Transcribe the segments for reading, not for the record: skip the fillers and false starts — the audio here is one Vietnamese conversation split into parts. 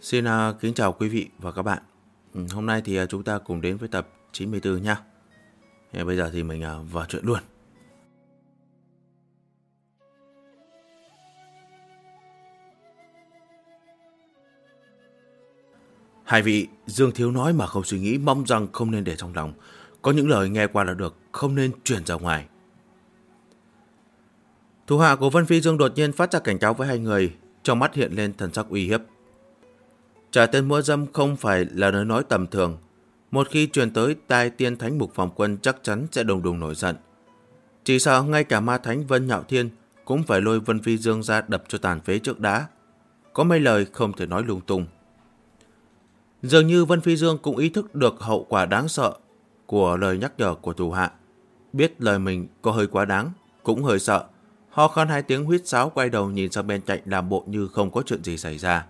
Xin kính chào quý vị và các bạn. Hôm nay thì chúng ta cùng đến với tập 94 nhá. Bây giờ thì mình vào chuyện luôn. Hai vị, Dương Thiếu nói mà không suy nghĩ, mong rằng không nên để trong lòng. Có những lời nghe qua là được, không nên truyền ra ngoài. Thủ hạ của Vân Phi Dương đột nhiên phát ra cảnh cáo với hai người, trong mắt hiện lên thần sắc uy hiếp. Trả tên mua dâm không phải là lời nói tầm thường. Một khi truyền tới tai tiên thánh mục phòng quân chắc chắn sẽ đùng đùng nổi giận. Chỉ sợ ngay cả ma thánh Vân Nhạo Thiên cũng phải lôi Vân Phi Dương ra đập cho tàn phế trước đã. Có mấy lời không thể nói lung tung. Dường như Vân Phi Dương cũng ý thức được hậu quả đáng sợ của lời nhắc nhở của thủ hạ. Biết lời mình có hơi quá đáng, cũng hơi sợ. Ho khan hai tiếng huýt sáo, quay đầu nhìn sang bên cạnh làm bộ như không có chuyện gì xảy ra.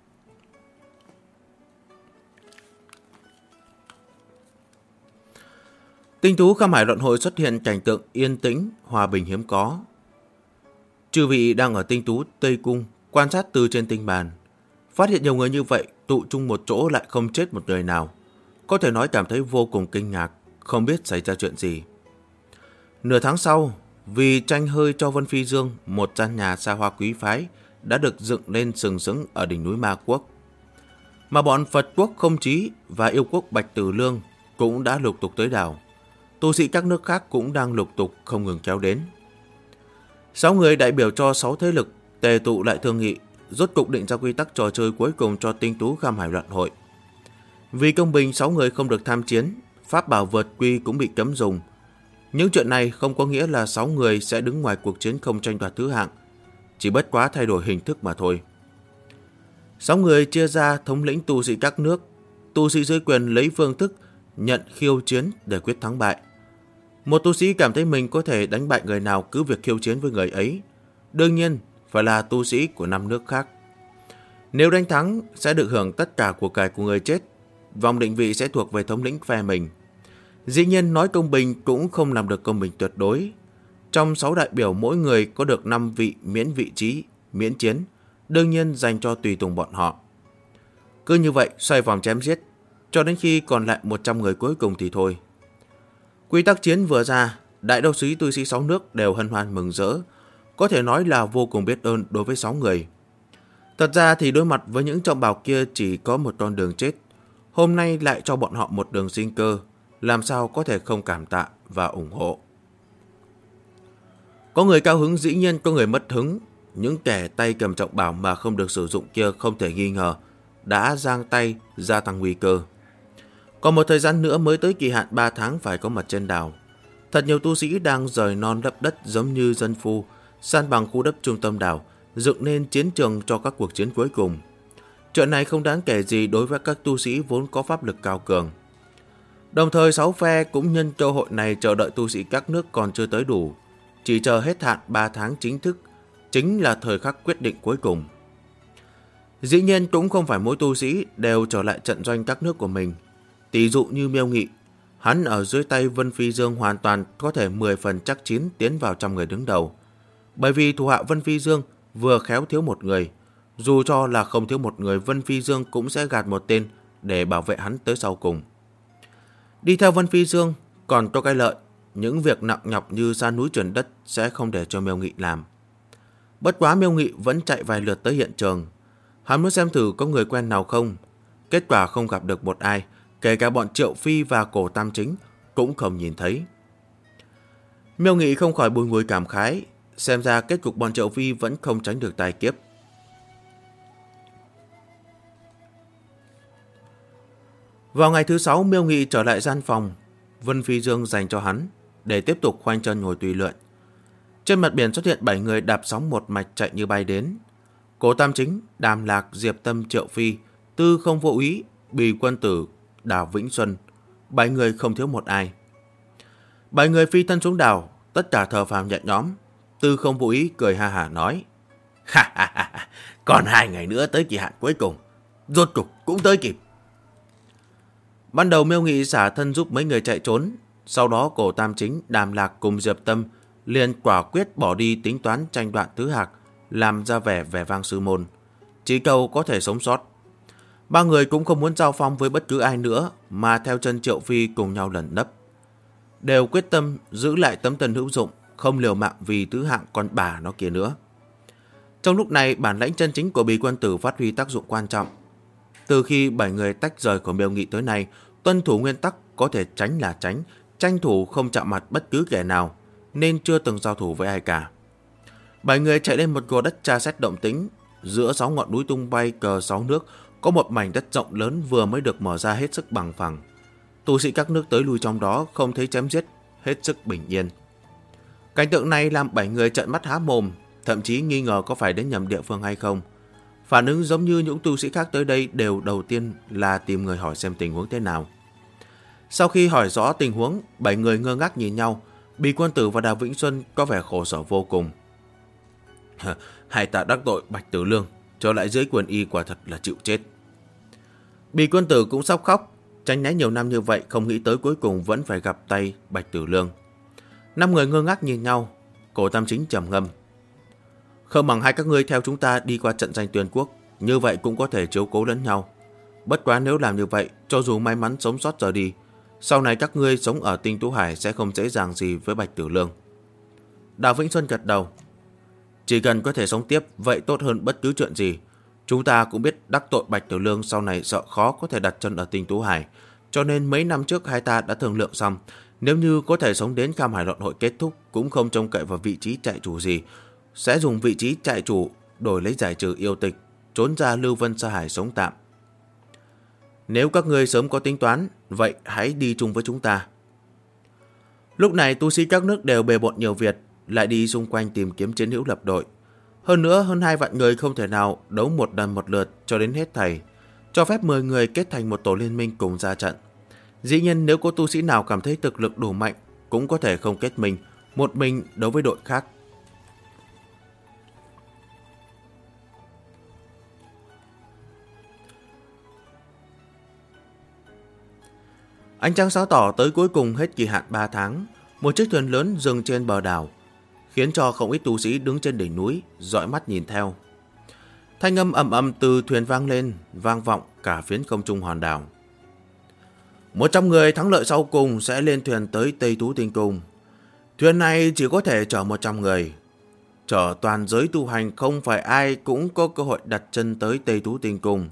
Tinh tú Kham Hải luận hội xuất hiện cảnh tượng yên tĩnh, hòa bình hiếm có. Chư vị đang ở tinh tú Tây Cung, quan sát từ trên tinh bàn. Phát hiện nhiều người như vậy, tụ chung một chỗ lại không chết một người nào. Có thể nói cảm thấy vô cùng kinh ngạc, không biết xảy ra chuyện gì. Nửa tháng sau, vì tranh hơi cho Vân Phi Dương, một gian nhà xa hoa quý phái đã được dựng lên sừng sững ở đỉnh núi Ma Quốc. Mà bọn Phật quốc Không Chí và yêu quốc Bạch Tử Lương cũng đã lục tục tới đảo. Tu sĩ các nước khác cũng đang lục tục không ngừng kéo đến. 6 người đại biểu cho 6 thế lực tề tụ lại thương nghị, rốt cục định ra quy tắc trò chơi cuối cùng cho Tinh tú Kham Hải luận hội. Vì công bình, 6 người không được tham chiến, pháp bảo vượt quy cũng bị cấm dùng. Những chuyện này không có nghĩa là 6 người sẽ đứng ngoài cuộc chiến không tranh đoạt thứ hạng, chỉ bất quá thay đổi hình thức mà thôi. 6 người chia ra thống lĩnh tu sĩ các nước, tu sĩ dưới quyền lấy phương thức nhận khiêu chiến để quyết thắng bại. Một tu sĩ cảm thấy mình có thể đánh bại người nào cứ việc khiêu chiến với người ấy. Đương nhiên phải là tu sĩ của 5 nước khác. Nếu đánh thắng sẽ được hưởng tất cả của cải của người chết. Vòng định vị sẽ thuộc về thống lĩnh phe mình. Dĩ nhiên nói công bình cũng không làm được công bình tuyệt đối. Trong 6 đại biểu mỗi người có được 5 vị miễn vị trí, miễn chiến, đương nhiên dành cho tùy tùng bọn họ. Cứ như vậy xoay vòng chém giết, cho đến khi còn lại 100 người cuối cùng thì thôi. Quy tắc chiến vừa ra, đại đô sĩ tu sĩ 6 nước đều hân hoan mừng rỡ, có thể nói là vô cùng biết ơn đối với 6 người. Thật ra thì đối mặt với những trọng bào kia chỉ có một con đường chết, hôm nay lại cho bọn họ một đường sinh cơ, làm sao có thể không cảm tạ và ủng hộ. Có người cao hứng, dĩ nhiên có người mất hứng. Những kẻ tay cầm trọng bảo mà không được sử dụng kia không thể nghi ngờ đã giang tay gia tăng nguy cơ. Còn một thời gian nữa mới tới kỳ hạn 3 tháng phải có mặt trên đảo. Thật nhiều tu sĩ đang rời non lấp đất giống như dân phu, san bằng khu đất trung tâm đảo, dựng nên chiến trường cho các cuộc chiến cuối cùng. Chuyện này không đáng kể gì đối với các tu sĩ vốn có pháp lực cao cường. Đồng thời 6 phe cũng nhân cơ hội này chờ đợi tu sĩ các nước còn chưa tới đủ, chỉ chờ hết hạn 3 tháng chính thức, chính là thời khắc quyết định cuối cùng. Dĩ nhiên cũng không phải mỗi tu sĩ đều trở lại trận doanh các nước của mình. Tỷ dụ như Miêu Nghị, hắn ở dưới tay Vân Phi Dương hoàn toàn có thể 10 phần chắc chín tiến vào trăm người đứng đầu. Bởi vì thủ hạ Vân Phi Dương vừa khéo thiếu một người, dù cho là không thiếu một người, Vân Phi Dương cũng sẽ gạt một tên để bảo vệ hắn tới sau cùng. Đi theo Vân Phi Dương còn có cái lợi, những việc nặng nhọc như san núi chuyển đất sẽ không để cho Miêu Nghị làm. Bất quá Miêu Nghị vẫn chạy vài lượt tới hiện trường. Hắn muốn xem thử có người quen nào không. Kết quả không gặp được một ai, kể cả bọn Triệu Phi và Cổ Tam Chính cũng không nhìn thấy. Miêu Nghị không khỏi bùi ngùi cảm khái, xem ra kết cục bọn Triệu Phi vẫn không tránh được tai kiếp. Vào ngày thứ 6, Miêu Nghị trở lại gian phòng Vân Phi Dương dành cho hắn để tiếp tục khoanh chân ngồi tùy luyện. Trên mặt biển xuất hiện 7 người đạp sóng một mạch chạy như bay đến. Cổ Tam Chính, Đàm Lạc, Diệp Tâm, Triệu Phi, Tư Không Vô Úy, Bì Quân Tử, Đào Vĩnh Xuân, 7 người không thiếu một ai. 7 người phi thân xuống đảo, tất cả thở phào nhẹ nhõm. Tư Không Vô Úy cười ha hả nói: ha ha ha, còn 2 ngày nữa tới kỳ hạn cuối cùng, rốt cục cũng tới kịp. Ban đầu Miêu Nghị xả thân giúp mấy người chạy trốn, sau đó Cổ Tam Chính, Đàm Lạc cùng Diệp Tâm liền quả quyết bỏ đi tính toán tranh đoạt thứ hạc, làm ra vẻ vang sư môn, chỉ cầu có thể sống sót. Ba người cũng không muốn giao phong với bất cứ ai nữa mà theo chân Triệu Phi cùng nhau lẩn nấp. Đều quyết tâm giữ lại tấm thân hữu dụng, không liều mạng vì tứ hạng con bà nó kia nữa. Trong lúc này, bản lãnh chân chính của Bì Quân Tử phát huy tác dụng quan trọng. Từ khi 7 người tách rời khỏi Miêu Nghị tới nay, tuân thủ nguyên tắc có thể tránh là tránh, tranh thủ không chạm mặt bất cứ kẻ nào, nên chưa từng giao thủ với ai cả. 7 người chạy lên một gò đất tra xét động tĩnh, giữa 6 ngọn núi tung bay cờ 6 nước, có một mảnh đất rộng lớn vừa mới được mở ra hết sức bằng phẳng. Tu sĩ các nước tới lui trong đó không thấy chém giết, hết sức bình yên. Cảnh tượng này làm 7 người trợn mắt há mồm, thậm chí nghi ngờ có phải đến nhầm địa phương hay không. Phản ứng giống như những tu sĩ khác tới đây đều đầu tiên là tìm người hỏi xem tình huống thế nào. Sau khi hỏi rõ tình huống, 7 người ngơ ngác nhìn nhau. Bì Quân Tử và Đào Vĩnh Xuân có vẻ khổ sở vô cùng. Hai ta đắc tội Bạch Tử Lương, trở lại dưới quyền y quả thật là chịu chết. Bì Quân Tử cũng sắp khóc, tránh né nhiều năm như vậy không nghĩ tới cuối cùng vẫn phải gặp tay Bạch Tử Lương. 5 người ngơ ngác nhìn nhau. Cổ Tam Chính trầm ngâm. Không bằng hai các ngươi theo chúng ta đi qua trận danh Tuyên Quốc, như vậy cũng có thể chiếu cố lẫn nhau. Bất quá nếu làm như vậy, cho dù may mắn sống sót giờ đi, sau này các ngươi sống ở Tinh Tú Hải sẽ không dễ dàng gì với Bạch Tử Lương. Đào Vĩnh Xuân gật đầu. Chỉ cần có thể sống tiếp, vậy tốt hơn bất cứ chuyện gì. Chúng ta cũng biết đắc tội Bạch Tử Lương sau này sợ khó có thể đặt chân ở Tinh Tú Hải, cho nên mấy năm trước hai ta đã thương lượng xong, nếu như có thể sống đến Kham Hải Luận Hội kết thúc cũng không trông cậy vào vị trí trại chủ gì, sẽ dùng vị trí trại chủ đổi lấy giải trừ yêu tịch, trốn ra Lưu Vân Sa Hải sống tạm. Nếu các ngươi sớm có tính toán, vậy hãy đi chung với chúng ta. Lúc này tu sĩ các nước đều bề bộn nhiều việc, lại đi xung quanh tìm kiếm chiến hữu lập đội. Hơn nữa, hơn 2 vạn người không thể nào đấu một lần một lượt cho đến hết thảy, cho phép 10 người kết thành một tổ liên minh cùng ra trận. Dĩ nhiên nếu có tu sĩ nào cảm thấy thực lực đủ mạnh, cũng có thể không kết minh, một mình đấu với đội khác. Ánh trăng sáng tỏ tới cuối cùng hết kỳ hạn 3 tháng, một chiếc thuyền lớn dừng trên bờ đảo, khiến cho không ít tu sĩ đứng trên đỉnh núi dõi mắt nhìn theo. Thanh âm ầm ầm từ thuyền vang lên, vang vọng cả phiến không trung hòn đảo. 100 người thắng lợi sau cùng sẽ lên thuyền tới Tây Tú Tinh Cung. Thuyền này chỉ có thể chở 100 người. Chở toàn giới tu hành không phải ai cũng có cơ hội đặt chân tới Tây Tú Tinh Cung.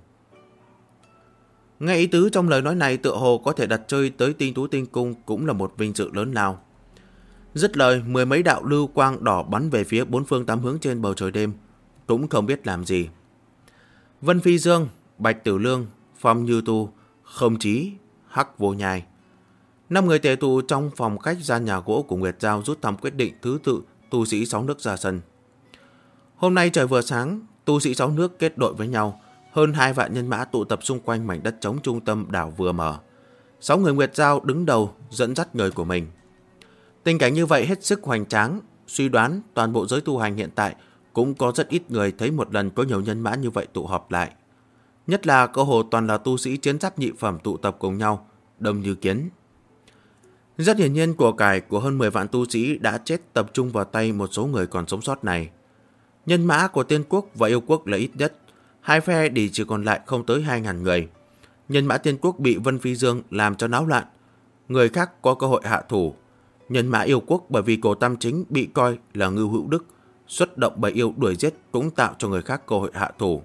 Nghe ý tứ trong lời nói này tựa hồ có thể đặt chơi tới Tinh Tú Tinh Cung cũng là một vinh dự lớn lao. Dứt lời, 10 mấy đạo lưu quang đỏ bắn về phía 4 phương 8 hướng trên bầu trời đêm, cũng không biết làm gì. Vân Phi Dương, Bạch Tử Lương, Phong Như Tu, Không Chí, Hắc Vô Nhai. 5 người tề tụ trong phòng khách gian nhà gỗ của Nguyệt Giao rút thăm quyết định thứ tự tu sĩ 6 nước ra sân. Hôm nay trời vừa sáng, tu sĩ 6 nước kết đội với nhau, hơn 2 vạn nhân mã tụ tập xung quanh mảnh đất trống trung tâm đảo vừa mở. 6 người Nguyệt Giao đứng đầu dẫn dắt người của mình. Tình cảnh như vậy hết sức hoành tráng, suy đoán toàn bộ giới tu hành hiện tại cũng có rất ít người thấy một lần có nhiều nhân mã như vậy tụ họp lại. Nhất là cơ hồ toàn là tu sĩ chiến giáp nhị phẩm tụ tập cùng nhau, đông như kiến. Rất hiển nhiên của cải của hơn 10 vạn tu sĩ đã chết tập trung vào tay một số người còn sống sót này. Nhân mã của Tiên Quốc và Yêu Quốc là ít nhất, hai phe thì chỉ còn lại không tới 2.000 người. Nhân mã Tiên Quốc bị Vân Phi Dương làm cho náo loạn, người khác có cơ hội hạ thủ. Nhân mã Yêu Quốc bởi vì Cổ Tam Chính bị coi là ngưu hữu đức, xuất động bầy yêu đuổi giết cũng tạo cho người khác cơ hội hạ thủ.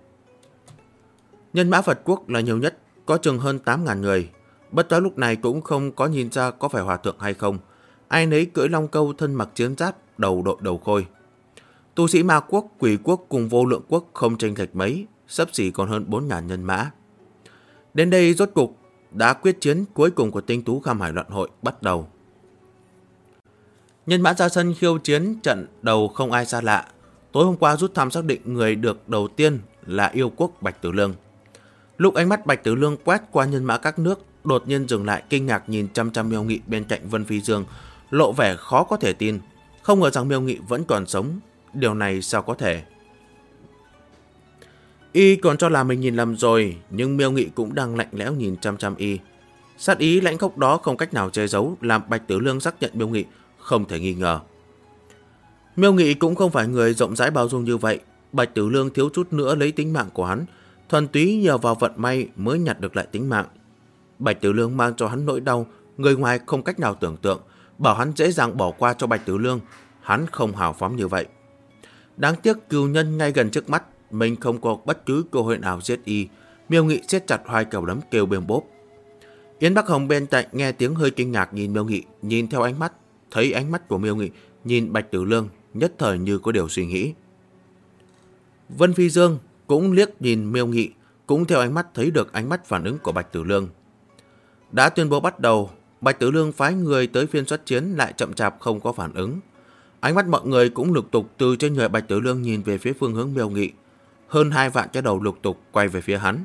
Nhân mã Phật Quốc là nhiều nhất, có chừng hơn 8.000 người. Bất quá lúc này cũng không có nhìn ra có phải hòa thượng hay không. Ai nấy cưỡi long câu thân mặc chiến giáp, đầu đội đầu khôi. Tu sĩ Ma Quốc, Quỷ Quốc cùng Vô Lượng Quốc không chênh lệch mấy, xấp xỉ còn hơn 4.000 nhân mã. Đến đây rốt cục đã quyết chiến cuối cùng của Tinh Tú Kham Hải Luận Hội bắt đầu. Nhân mã ra sân khiêu chiến trận đầu không ai xa lạ. Tối hôm qua rút thăm xác định người được đầu tiên là Yêu Quốc Bạch Tử Lương. Lúc ánh mắt Bạch Tử Lương quét qua nhân mã các nước, đột nhiên dừng lại kinh ngạc nhìn chăm chăm Miêu Nghị bên cạnh Vân Phi Dương, lộ vẻ khó có thể tin. Không ngờ rằng Miêu Nghị vẫn còn sống, điều này sao có thể? Y còn cho là mình nhìn lầm rồi, nhưng Miêu Nghị cũng đang lạnh lẽo nhìn chăm chăm Y. Sát ý lãnh khốc đó không cách nào che giấu, làm Bạch Tử Lương xác nhận Miêu Nghị không thể nghi ngờ. Miêu Nghị cũng không phải người rộng rãi bao dung như vậy. Bạch Tử Lương thiếu chút nữa lấy tính mạng của hắn, thuần túy nhờ vào vận may mới nhặt được lại tính mạng. Bạch Tử Lương mang cho hắn nỗi đau, người ngoài không cách nào tưởng tượng, bảo hắn dễ dàng bỏ qua cho Bạch Tử Lương, hắn không hào phóng như vậy. Đáng tiếc cừu nhân ngay gần trước mắt, mình không có bất cứ cơ hội nào giết y. Miêu Nghị siết chặt hai cầu đấm kêu bềm bốp. Yến Bắc Hồng bên cạnh nghe tiếng hơi kinh ngạc nhìn Miêu Nghị, nhìn theo ánh mắt, thấy ánh mắt của Miêu Nghị nhìn Bạch Tử Lương, nhất thời như có điều suy nghĩ. Vân Phi Dương cũng liếc nhìn Miêu Nghị, cũng theo ánh mắt thấy được ánh mắt phản ứng của Bạch Tử Lương. Đã tuyên bố bắt đầu, Bạch Tử Lương phái người tới phiên xuất chiến lại chậm chạp không có phản ứng. Ánh mắt mọi người cũng lục tục từ trên người Bạch Tử Lương nhìn về phía phương hướng Miêu Nghị. Hơn 2 vạn cái đầu lục tục quay về phía hắn.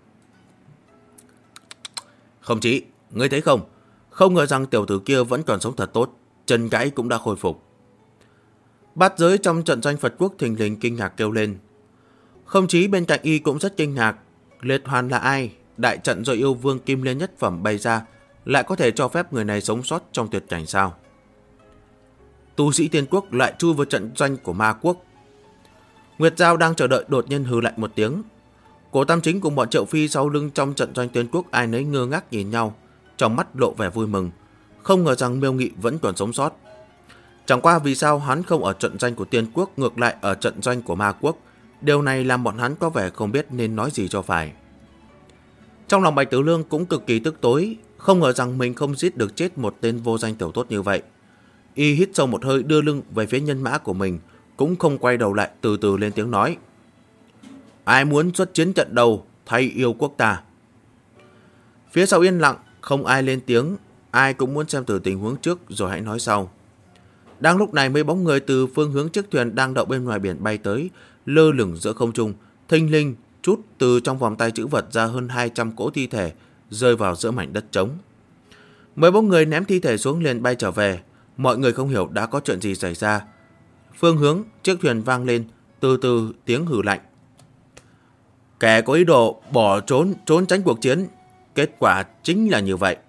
Không chỉ, ngươi thấy không? Không ngờ rằng tiểu tử kia vẫn còn sống thật tốt, chân gãy cũng đã khôi phục. Bát giới trong trận doanh Phật Quốc thình lình kinh ngạc kêu lên. Không chỉ bên cạnh y cũng rất kinh ngạc. Liệt Hoàn là ai? Đại trận do yêu vương Kim Liên nhất phẩm bày ra, lại có thể cho phép người này sống sót trong tuyệt cảnh sao? Tu sĩ Tiên Quốc lại chui vào trận doanh của Ma Quốc. Nguyệt Giao đang chờ đợi đột nhiên hừ lạnh một tiếng. Cố Tam Chính cùng bọn Triệu Phi sau lưng trong trận doanh Tiên Quốc ai nấy ngơ ngác nhìn nhau, trong mắt lộ vẻ vui mừng. Không ngờ rằng Miêu Nghị vẫn còn sống sót. Chẳng qua vì sao hắn không ở trận doanh của Tiên Quốc, ngược lại ở trận doanh của Ma Quốc. Điều này làm bọn hắn có vẻ không biết nên nói gì cho phải. Trong lòng Bạch Tử Lương cũng cực kỳ tức tối, không ngờ rằng mình không giết được chết một tên vô danh tiểu tốt như vậy. Y hít sâu một hơi đưa lưng về phía nhân mã của mình, cũng không quay đầu lại, từ từ lên tiếng nói. Ai muốn xuất chiến trận đầu thay yêu quốc ta? Phía sau yên lặng, không ai lên tiếng, ai cũng muốn xem từ tình huống trước rồi hãy nói sau. Đang lúc này mấy bóng người từ phương hướng chiếc thuyền đang đậu bên ngoài biển bay tới, lơ lửng giữa không trung, thình lình chút từ trong vòng tay trữ vật ra hơn 200 cỗ thi thể rơi vào giữa mảnh đất trống. Mấy bóng người ném thi thể xuống liền bay trở về, mọi người không hiểu đã có chuyện gì xảy ra. Phương hướng chiếc thuyền vang lên từ từ tiếng hừ lạnh. Kẻ có ý đồ bỏ trốn tránh cuộc chiến, kết quả chính là như vậy.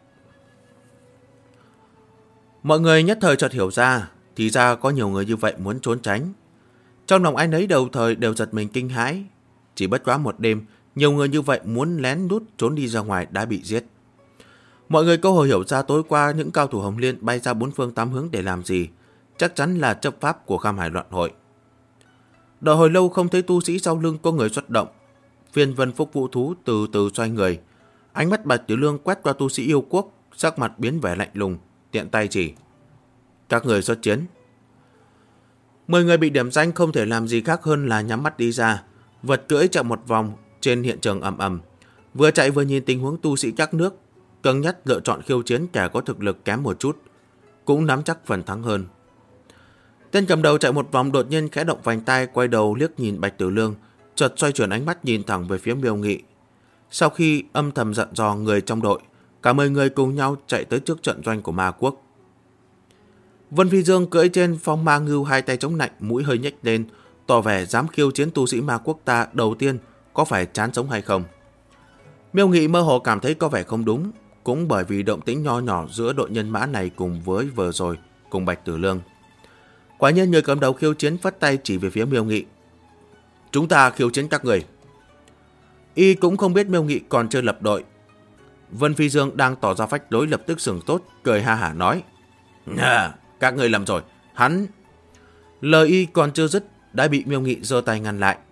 Mọi người nhất thời chợt hiểu ra, thì ra có nhiều người như vậy muốn trốn tránh. Trong lòng ai nấy đầu thời đều giật mình kinh hãi. Chỉ bất quá một đêm, nhiều người như vậy muốn lén lút trốn đi ra ngoài đã bị giết. Mọi người cơ hội hiểu ra tối qua những cao thủ Hồng Liên bay ra 4 phương 8 hướng để làm gì. Chắc chắn là chấp pháp của Kham Hải Loạn Hội. Đợi hồi lâu không thấy tu sĩ sau lưng có người xuất động. Phiên Vân Phúc Vũ Thú từ từ xoay người. Ánh mắt Bạch Tử Lương quét qua tu sĩ yêu quốc, sắc mặt biến vẻ lạnh lùng, tiện tay chỉ. Các người xuất chiến. 10 người bị điểm danh không thể làm gì khác hơn là nhắm mắt đi ra. Vật cưỡi chạy một vòng trên hiện trường ầm ầm. Vừa chạy vừa nhìn tình huống tu sĩ các nước, cân nhắc lựa chọn khiêu chiến kẻ có thực lực kém một chút, cũng nắm chắc phần thắng hơn. Tên cầm đầu chạy một vòng đột nhiên khẽ động vành tay, quay đầu liếc nhìn Bạch Tử Lương, chợt xoay chuyển ánh mắt nhìn thẳng về phía Miêu Nghị. Sau khi âm thầm dặn dò người trong đội, cả 10 người cùng nhau chạy tới trước trận doanh của Ma Quốc. Vân Phi Dương cưỡi trên phong ma ngưu, hai tay chống nạnh, mũi hơi nhếch lên, tỏ vẻ dám khiêu chiến tu sĩ Ma Quốc ta đầu tiên có phải chán sống hay không. Miêu Nghị mơ hồ cảm thấy có vẻ không đúng, cũng bởi vì động tĩnh nho nhỏ giữa đội nhân mã này cùng với vừa rồi cùng Bạch Tử Lương. Quả nhiên người cầm đầu khiêu chiến phất tay chỉ về phía Miêu Nghị. Chúng ta khiêu chiến các người. Y cũng không biết Miêu Nghị còn chưa lập đội. Vân Phi Dương đang tỏ ra phách lối lập tức sừng tốt, cười ha hả nói. Các người lầm rồi, hắn... Lời Y còn chưa dứt đã bị Miêu Nghị giơ tay ngăn lại.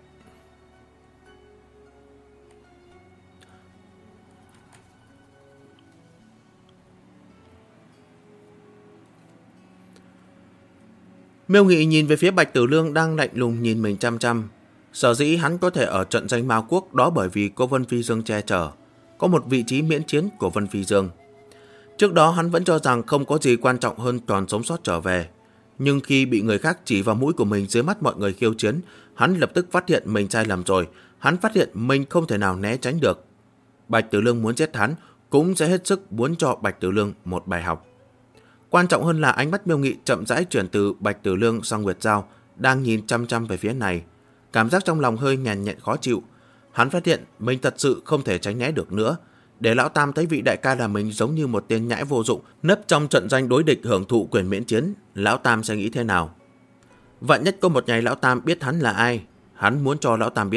Miêu Nghị nhìn về phía Bạch Tử Lương đang lạnh lùng nhìn mình chăm chăm. Sở dĩ hắn có thể ở trận danh Ma Quốc đó bởi vì có Vân Phi Dương che chở, có một vị trí miễn chiến của Vân Phi Dương. Trước đó hắn vẫn cho rằng không có gì quan trọng hơn còn sống sót trở về. Nhưng khi bị người khác chỉ vào mũi của mình dưới mắt mọi người khiêu chiến, hắn lập tức phát hiện mình sai lầm rồi. Hắn phát hiện mình không thể nào né tránh được. Bạch Tử Lương muốn giết hắn, cũng sẽ hết sức muốn cho Bạch Tử Lương một bài học. Quan trọng hơn là ánh mắt Miêu Nghị chậm rãi chuyển từ Bạch Tử Lương sang Nguyệt Giao, đang nhìn chăm chăm về phía này. Cảm giác trong lòng hơi nhàn nhẹn khó chịu. Hắn phát hiện mình thật sự không thể tránh né được nữa. Để Lão Tam thấy vị đại ca là mình giống như một tên nhãi vô dụng, nấp trong trận danh đối địch hưởng thụ quyền miễn chiến, Lão Tam sẽ nghĩ thế nào? Vạn nhất có một ngày Lão Tam biết hắn là ai, hắn muốn cho Lão Tam biết,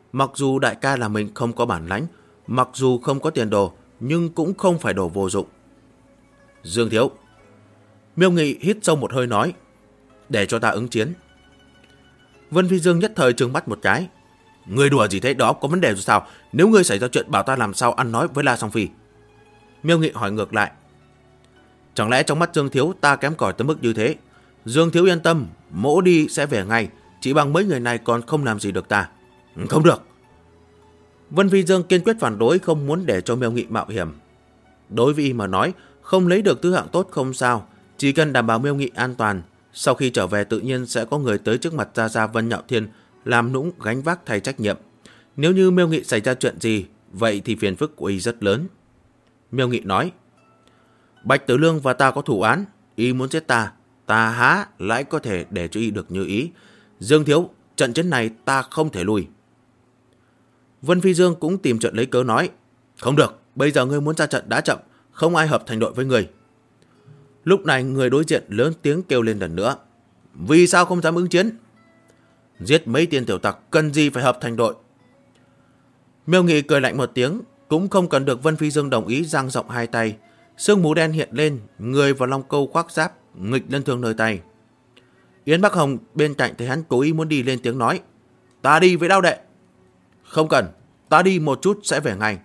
Mặc dù đại ca là mình không có bản lãnh, mặc dù không có tiền đồ, nhưng cũng không phải đồ vô dụng. Dương thiếu. Miêu Nghị hít sâu một hơi nói, để cho ta ứng chiến. Vân Phi Dương nhất thời trừng mắt một cái. Ngươi đùa gì thế, đó có vấn đề rồi sao? Nếu ngươi xảy ra chuyện bảo ta làm sao ăn nói với La Song Phi? Miêu Nghị hỏi ngược lại. Chẳng lẽ trong mắt Dương thiếu ta kém cỏi tới mức như thế? Dương thiếu yên tâm, mỗ đi sẽ về ngay, chỉ bằng mấy người này còn không làm gì được ta. Không được. Vân Phi Dương kiên quyết phản đối, không muốn để cho Miêu Nghị mạo hiểm. Đối với y mà nói, không lấy được thứ hạng tốt không sao, chỉ cần đảm bảo Miêu Nghị an toàn. Sau khi trở về tự nhiên sẽ có người tới trước mặt Gia Gia Vân Nhạo Thiên làm nũng gánh vác thay trách nhiệm. Nếu như Miêu Nghị xảy ra chuyện gì, vậy thì phiền phức của y rất lớn. Miêu Nghị nói, Bạch Tử Lương và ta có thủ án, y muốn giết ta, ta há lại có thể để cho y được như ý. Dương thiếu, trận chiến này ta không thể lùi. Vân Phi Dương cũng tìm trận lấy cớ nói, không được, bây giờ ngươi muốn ra trận đã chậm, không ai hợp thành đội với ngươi. Lúc này người đối diện lớn tiếng kêu lên lần nữa, vì sao không dám ứng chiến? Giết mấy tên tiểu tặc cần gì phải hợp thành đội? Miêu Nghị cười lạnh một tiếng, cũng không cần được Vân Phi Dương đồng ý, dang rộng hai tay. Sương mù đen hiện lên, người vào long câu khoác giáp, nghịch lân thương nơi tay. Yến Bắc Hồng bên cạnh thấy hắn cố ý muốn đi lên tiếng nói, ta đi với Đao đệ. Không cần, ta đi một chút sẽ về ngay.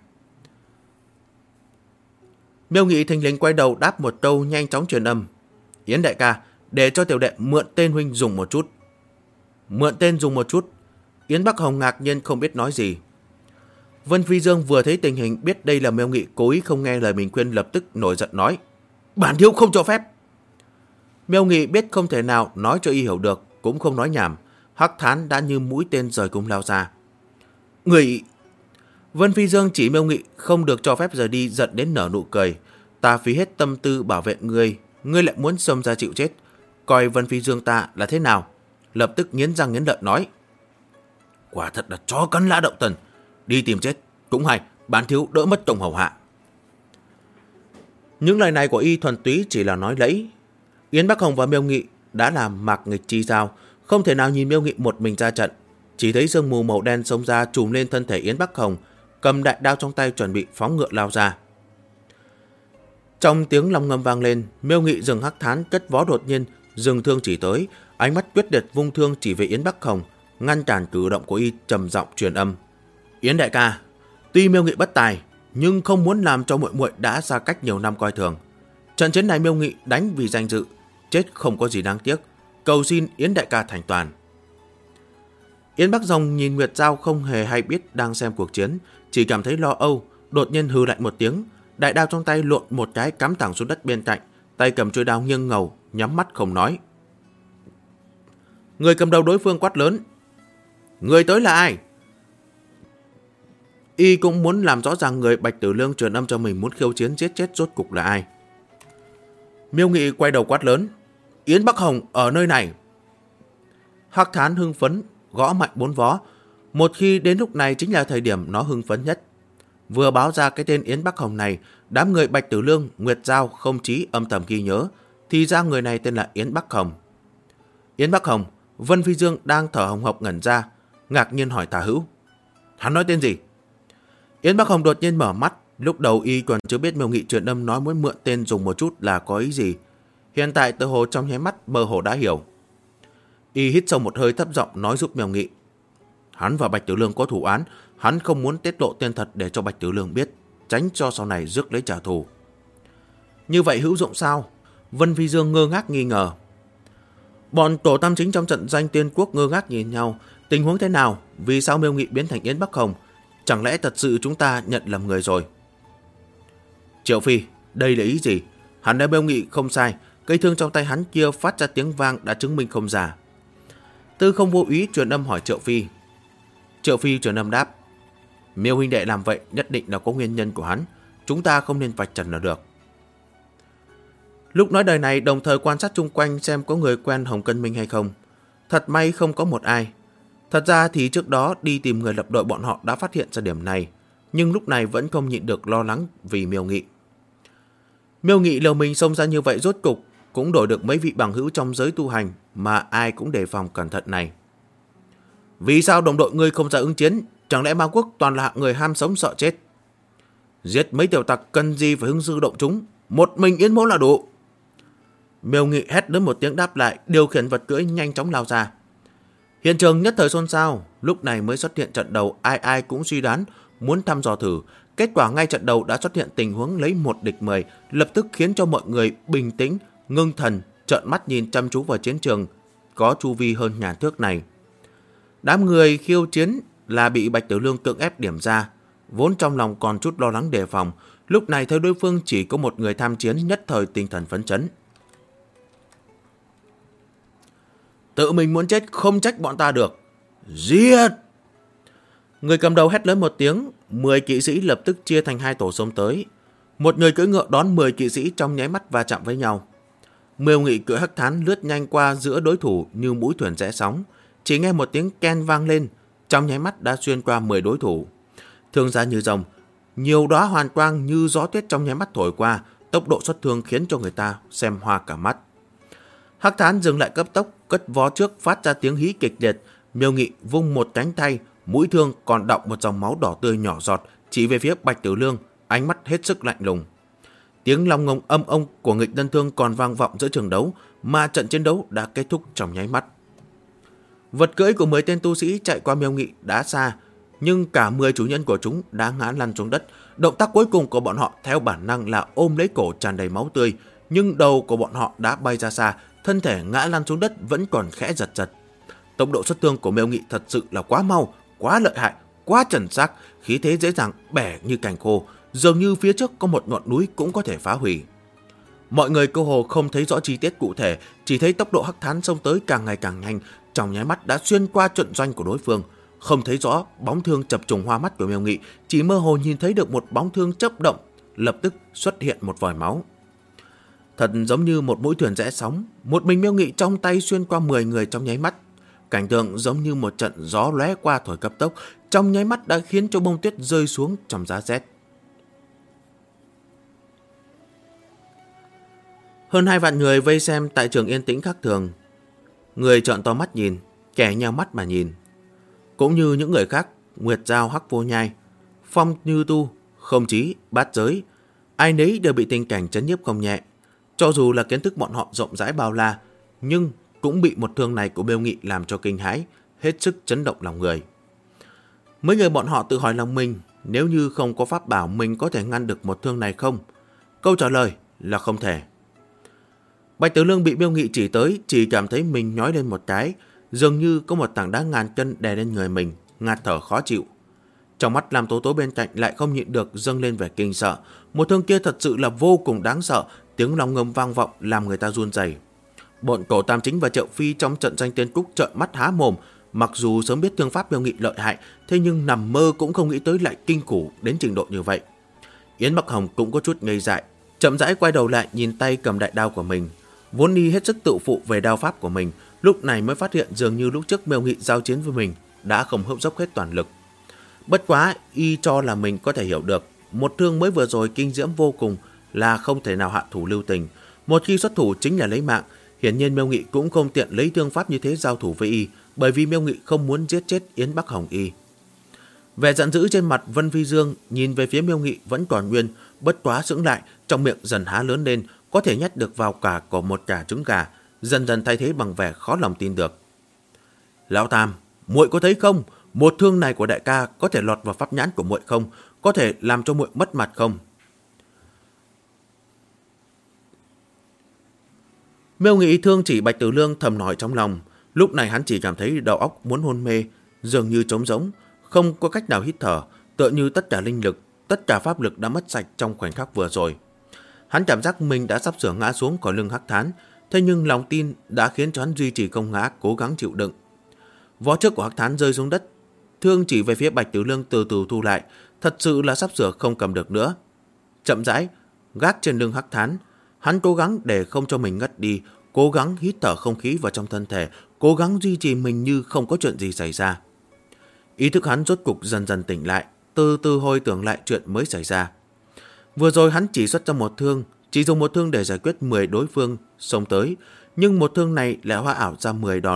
Miêu Nghị thình lình quay đầu đáp một câu, nhanh chóng truyền âm, Yến đại ca, để cho tiểu đệ mượn tên huynh dùng một chút. Mượn tên dùng một chút. Yến Bắc Hồng ngạc nhiên không biết nói gì. Vân Phi Dương vừa thấy tình hình, biết đây là Miêu Nghị cố ý không nghe lời mình khuyên, lập tức nổi giận nói, bản thiếu không cho phép. Miêu Nghị biết không thể nào nói cho y hiểu được, cũng không nói nhảm. Hắc Thán đã như mũi tên rời cung lao ra. Người... Vân Phi Dương chỉ Miêu Nghị không được cho phép rời đi, giận đến nở nụ cười. Ta phí hết tâm tư bảo vệ ngươi, ngươi lại muốn xông ra chịu chết. Coi Vân Phi Dương ta là thế nào? Lập tức nghiến răng nghiến lợi nói, quả thật là chó cắn lã động tần, đi tìm chết cũng hay, bản thiếu đỡ mất chồng hầu hạ. Những lời này của y thuần túy chỉ là nói lẫy. Yến Bắc Hồng và Miêu Nghị đã làm mạc nghịch chi giao, không thể nào nhìn Miêu Nghị một mình ra trận. Chỉ thấy sương mù màu đen xông ra trùm lên thân thể Yến Bắc Hồng, cầm đại đao trong tay chuẩn bị phóng ngựa lao ra. Trong tiếng long ngâm vang lên, Miêu Nghị dừng Hắc Thán cất vó, đột nhiên dừng thương chỉ tới, ánh mắt quyết liệt vung thương chỉ về Yến Bắc Hồng, ngăn cản cử động của y, trầm giọng truyền âm, Yến đại ca, tuy Miêu Nghị bất tài, nhưng không muốn làm cho muội muội đã xa cách nhiều năm coi thường. Trận chiến này Miêu Nghị đánh vì danh dự, chết không có gì đáng tiếc, cầu xin Yến đại ca thành toàn. Yến Bắc Rồng nhìn Nguyệt Giao không hề hay biết đang xem cuộc chiến, chỉ cảm thấy lo âu, đột nhiên hừ lạnh một tiếng, đại đao trong tay lộn một cái cắm thẳng xuống đất bên cạnh, tay cầm chuôi đao nghiêng ngầu, nhắm mắt không nói. Người cầm đầu đối phương quát lớn, người tới là ai? Y cũng muốn làm rõ ràng người Bạch Tử Lương truyền âm cho mình muốn khiêu chiến giết chết rốt cục là ai. Miêu Nghị quay đầu quát lớn, Yến Bắc Hồng ở nơi này. Hắc Thán hưng phấn gõ mạnh 4 vó, một khi đến lúc này chính là thời điểm nó hưng phấn nhất. Vừa báo ra cái tên Yến Bắc Hồng này, đám người Bạch Tử Lương, Nguyệt Giao không chí âm thầm ghi nhớ, thì ra người này tên là Yến Bắc Hồng. Yến Bắc Hồng, Vân Phi Dương đang thở hồng hộc ngẩn ra, ngạc nhiên hỏi Tả Hữu, hắn nói tên gì? Yến Bắc Hồng đột nhiên mở mắt, lúc đầu y còn chưa biết Miêu Nghị truyền âm nói muốn mượn tên dùng một chút là có ý gì. Hiện tại tự hồ trong nháy mắt mơ hồ đã hiểu. Y hít sâu một hơi thấp giọng nói giúp Miêu Nghị, hắn và Bạch Tử Lương có thủ án, hắn không muốn tiết lộ tên thật để cho Bạch Tử Lương biết, tránh cho sau này rước lấy trả thù. Như vậy hữu dụng sao? Vân Phi Dương ngơ ngác nghi ngờ. Bọn tổ tam chính trong trận danh Tiên Quốc ngơ ngác nhìn nhau, tình huống thế nào? Vì sao Miêu Nghị biến thành Yến Bắc Hồng? Chẳng lẽ thật sự chúng ta nhận lầm người rồi? Triệu Phi, đây là ý gì? Hắn đã Miêu Nghị không sai, cây thương trong tay hắn kia phát ra tiếng vang đã chứng minh không giả. Tư Không vô ý truyền âm hỏi Triệu Phi. Triệu Phi truyền âm đáp, Miêu huynh đệ làm vậy nhất định là có nguyên nhân của hắn, chúng ta không nên vạch trần là được. Lúc nói đời này đồng thời quan sát chung quanh xem có người quen Hồng Cân Minh hay không. Thật may không có một ai. Thật ra thì trước đó đi tìm người lập đội bọn họ đã phát hiện ra điểm này, nhưng lúc này vẫn không nhịn được lo lắng vì Miêu Nghị. Miêu Nghị liều mình xông ra như vậy rốt cục cũng đổi được mấy vị bằng hữu trong giới tu hành mà ai cũng đề phòng cẩn thận này. Vì sao đồng đội ngươi không ra ứng chiến? Chẳng lẽ ma quốc toàn là hạng người ham sống sợ chết? Giết mấy tiểu tặc cần gì phải hưng sư động chúng, một mình Yến Mỗ là đủ. Miêu Nghị hét lớn một tiếng đáp lại, điều khiển vật cưỡi nhanh chóng lao ra. Hiện trường nhất thời xôn xao, lúc này mới xuất hiện trận đầu, ai ai cũng suy đoán muốn thăm dò thử. Kết quả ngay trận đầu đã xuất hiện tình huống lấy 1 địch 10, lập tức khiến cho mọi người bình tĩnh, ngưng thần, trợn mắt nhìn chăm chú vào chiến trường có chu vi hơn ngàn thước này. Đám người khiêu chiến là bị Bạch Tiểu Lương cưỡng ép điểm ra, vốn trong lòng còn chút lo lắng đề phòng, lúc này thấy đối phương chỉ có một người tham chiến, nhất thời tinh thần phấn chấn. Tự mình muốn chết không trách bọn ta được. Giết! Người cầm đầu hét lớn một tiếng, 10 kỵ sĩ lập tức chia thành 2 tổ xông tới. Một người cưỡi ngựa đón 10 kỵ sĩ trong nháy mắt va chạm với nhau. Miêu Nghị cưỡi hắc thán lướt nhanh qua giữa đối thủ như mũi thuyền rẽ sóng, chỉ nghe một tiếng ken vang lên, trong nháy mắt đã xuyên qua 10 đối thủ. Thương ra như rồng, nhiều đóa hoàn quang như gió tuyết trong nháy mắt thổi qua, tốc độ xuất thương khiến cho người ta xem hoa cả mắt. Hắc thán dừng lại cấp tốc, cất vó trước phát ra tiếng hí kịch liệt. Miêu Nghị vung một cánh tay, mũi thương còn đọng một dòng máu đỏ tươi nhỏ giọt, chỉ về phía Bạch Tiểu Lương, ánh mắt hết sức lạnh lùng. Tiếng long ngông âm ông của nghịch đơn thương còn vang vọng giữa trường đấu, mà trận chiến đấu đã kết thúc trong nháy mắt. Vật cưỡi của 10 tên tu sĩ chạy qua Miêu Nghị đã xa, nhưng cả 10 chủ nhân của chúng đã ngã lăn xuống đất. Động tác cuối cùng của bọn họ theo bản năng là ôm lấy cổ tràn đầy máu tươi, nhưng đầu của bọn họ đã bay ra xa, thân thể ngã lăn xuống đất vẫn còn khẽ giật giật. Tốc độ xuất thương của Miêu Nghị thật sự là quá mau, quá lợi hại, quá chuẩn xác, khí thế dễ dàng bẻ như cành khô, dường như phía trước có một ngọn núi cũng có thể phá hủy. Mọi người cơ hồ không thấy rõ chi tiết cụ thể, chỉ thấy tốc độ hắc thán xông tới càng ngày càng nhanh, trong nháy mắt đã xuyên qua trận doanh của đối phương. Không thấy rõ bóng thương chập trùng hoa mắt của Miêu Nghị, chỉ mơ hồ nhìn thấy được một bóng thương chớp động, lập tức xuất hiện một vòi máu. Thật giống như một mũi thuyền rẽ sóng, một mình Miêu Nghị trong tay xuyên qua 10 người trong nháy mắt. Cảnh tượng giống như một trận gió lóe qua thổi cấp tốc, trong nháy mắt đã khiến cho bông tuyết rơi xuống trong giá rét. Hơn 2 vạn người vây xem tại trường yên tĩnh khác thường. Người trợn to mắt nhìn, kẻ nheo mắt mà nhìn. Cũng như những người khác, Nguyệt Giao, Hắc Vô Nhai, Phong Như Tu, Không Chí, Bát Giới, ai nấy đều bị tình cảnh chấn nhiếp không nhẹ. Cho dù là kiến thức bọn họ rộng rãi bao la, nhưng cũng bị một thương này của Miêu Nghị làm cho kinh hãi, hết sức chấn động lòng người. Mấy người bọn họ tự hỏi lòng mình, nếu như không có pháp bảo mình có thể ngăn được một thương này không? Câu trả lời là không thể. Bạch Tiểu Lương bị Miêu Nghị chỉ tới, chỉ cảm thấy mình nhói lên một cái, dường như có một tảng đá ngàn cân đè lên người mình, ngạt thở khó chịu. Trong mắt Lam Tố Tố bên cạnh lại không nhịn được dâng lên vẻ kinh sợ. Một thương kia thật sự là vô cùng đáng sợ, tiếng long ngâm vang vọng làm người ta run rẩy. Bọn Cổ Tam Chính và Triệu Phi trong trận danh Tiên Cúc trợn mắt há mồm, mặc dù sớm biết thương pháp Miêu Nghị lợi hại, thế nhưng nằm mơ cũng không nghĩ tới lại kinh khủng đến trình độ như vậy. Yến Bắc Hồng cũng có chút ngây dại, chậm rãi quay đầu lại nhìn tay cầm đại đao của mình, vốn đi hết sức tự phụ về đao pháp của mình, lúc này mới phát hiện dường như lúc trước Miêu Nghị giao chiến với mình đã không hấp dốc hết toàn lực. Bất quá y cho là mình có thể hiểu được, một thương mới vừa rồi kinh diễm vô cùng là không thể nào hạ thủ lưu tình, một khi xuất thủ chính là lấy mạng. Hiển nhiên Miêu Nghị cũng không tiện lấy thương pháp như thế giao thủ với y, bởi vì Miêu Nghị không muốn giết chết Yến Bắc Hồng y. Vẻ giận dữ trên mặt Vân Phi Dương nhìn về phía Miêu Nghị vẫn còn nguyên, bất quá sững lại, trong miệng dần há lớn lên, có thể nhét được vào cả của một quả trứng gà, dần dần thay thế bằng vẻ khó lòng tin được. Lão Tam, muội có thấy không? Một thương này của đại ca có thể lọt vào pháp nhãn của muội không? Có thể làm cho muội mất mặt không? Miêu Nghị thương chỉ Bạch Tiểu Lương thầm nói trong lòng. Lúc này hắn chỉ cảm thấy đầu óc muốn hôn mê, dường như trống rỗng, không có cách nào hít thở, tựa như tất cả linh lực, tất cả pháp lực đã mất sạch trong khoảnh khắc vừa rồi. Hắn cảm giác mình đã sắp sửa ngã xuống khỏi lưng hắc thán, thế nhưng lòng tin đã khiến cho hắn duy trì không ngã, cố gắng chịu đựng. Vó trước của hắc thán rơi xuống đất, thương chỉ về phía Bạch Tiểu Lương từ từ thu lại, thật sự là sắp sửa không cầm được nữa. Chậm rãi gác trên lưng hắc thán, hắn cố gắng để không cho mình ngất đi, cố gắng hít thở không khí vào trong thân thể, cố gắng duy trì mình như không có chuyện gì xảy ra. Ý thức hắn rốt cục dần dần tỉnh lại, từ từ hồi tưởng lại chuyện mới xảy ra. Vừa rồi hắn chỉ xuất ra một thương, chỉ dùng một thương để giải quyết 10 đối phương xông tới, nhưng một thương này lại hóa ảo ra 10 đòn,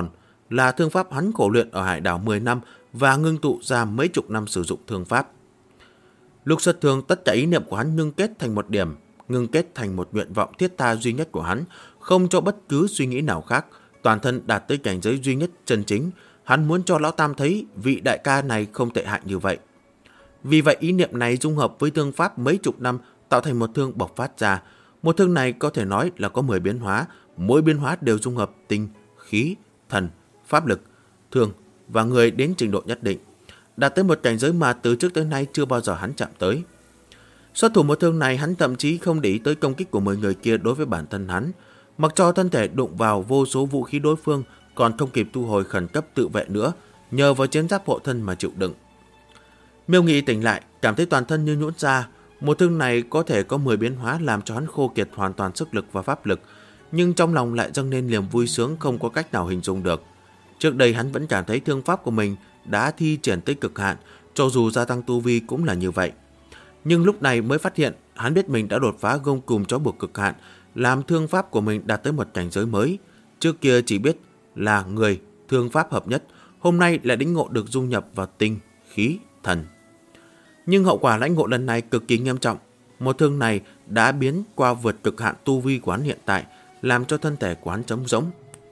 là thương pháp hắn khổ luyện ở hải đảo 10 năm và ngưng tụ ra mấy chục năm sử dụng thương pháp. Lúc xuất thương, tất cả ý niệm của hắn ngưng kết thành một điểm, ngưng kết thành một nguyện vọng thiết tha duy nhất của hắn, không cho bất cứ suy nghĩ nào khác, toàn thân đạt tới cảnh giới duy nhất chân chính. Hắn muốn cho Lão Tam thấy vị đại ca này không tệ hại như vậy. Vì vậy ý niệm này dung hợp với thương pháp mấy chục năm tạo thành một thương bộc phát ra. Một thương này có thể nói là có 10 biến hóa, mỗi biến hóa đều dung hợp tinh, khí, thần, pháp lực, thương và người đến trình độ nhất định, đạt tới một cảnh giới mà từ trước tới nay chưa bao giờ hắn chạm tới. Xuất thủ một thương này, hắn thậm chí không để ý tới công kích của 10 người kia đối với bản thân hắn, mặc cho thân thể đụng vào vô số vũ khí đối phương, còn không kịp thu hồi khẩn cấp tự vệ nữa, nhờ vào chiến giáp hộ thân mà chịu đựng. Miêu Nghị tỉnh lại, cảm thấy toàn thân như nhũn ra. Một thương này có thể có 10 biến hóa làm cho hắn khô kiệt hoàn toàn sức lực và pháp lực, nhưng trong lòng lại dâng lên niềm vui sướng không có cách nào hình dung được. Trước đây hắn vẫn cảm thấy thương pháp của mình đã thi triển tới cực hạn, cho dù gia tăng tu vi cũng là như vậy. Nhưng lúc này mới phát hiện, hắn biết mình đã đột phá gông cùm trói buộc cực hạn, làm thương pháp của mình đạt tới một cảnh giới mới. Trước kia chỉ biết là người thương pháp hợp nhất, hôm nay lại lĩnh ngộ được dung nhập vào tinh, khí, thần. Nhưng hậu quả lãnh ngộ lần này cực kỳ nghiêm trọng. Một thương này đã biến qua vượt cực hạn tu vi của hắn hiện tại, làm cho thân thể của hắn trống rỗng.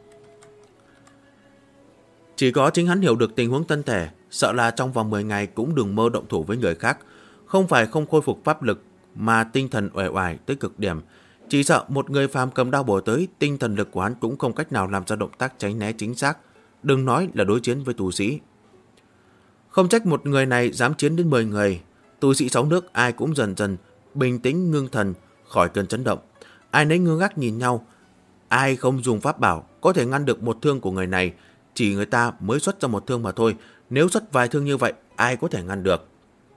Chỉ có chính hắn hiểu được tình huống thân thể, sợ là trong vòng 10 ngày cũng đừng mơ động thủ với người khác. Không phải không khôi phục pháp lực, mà tinh thần uể oải tới cực điểm. Chỉ sợ một người phàm cầm đao bổ tới, tinh thần lực của hắn cũng không cách nào làm ra động tác tránh né chính xác, đừng nói là đối chiến với tu sĩ. Không trách một người này dám chiến đến 10 người. Tu sĩ 6 nước ai cũng dần dần bình tĩnh ngưng thần khỏi cơn chấn động. Ai nấy ngơ ngác nhìn nhau. Ai không dùng pháp bảo có thể ngăn được một thương của người này, chỉ người ta mới xuất ra một thương mà thôi. Nếu xuất vài thương như vậy, ai có thể ngăn được?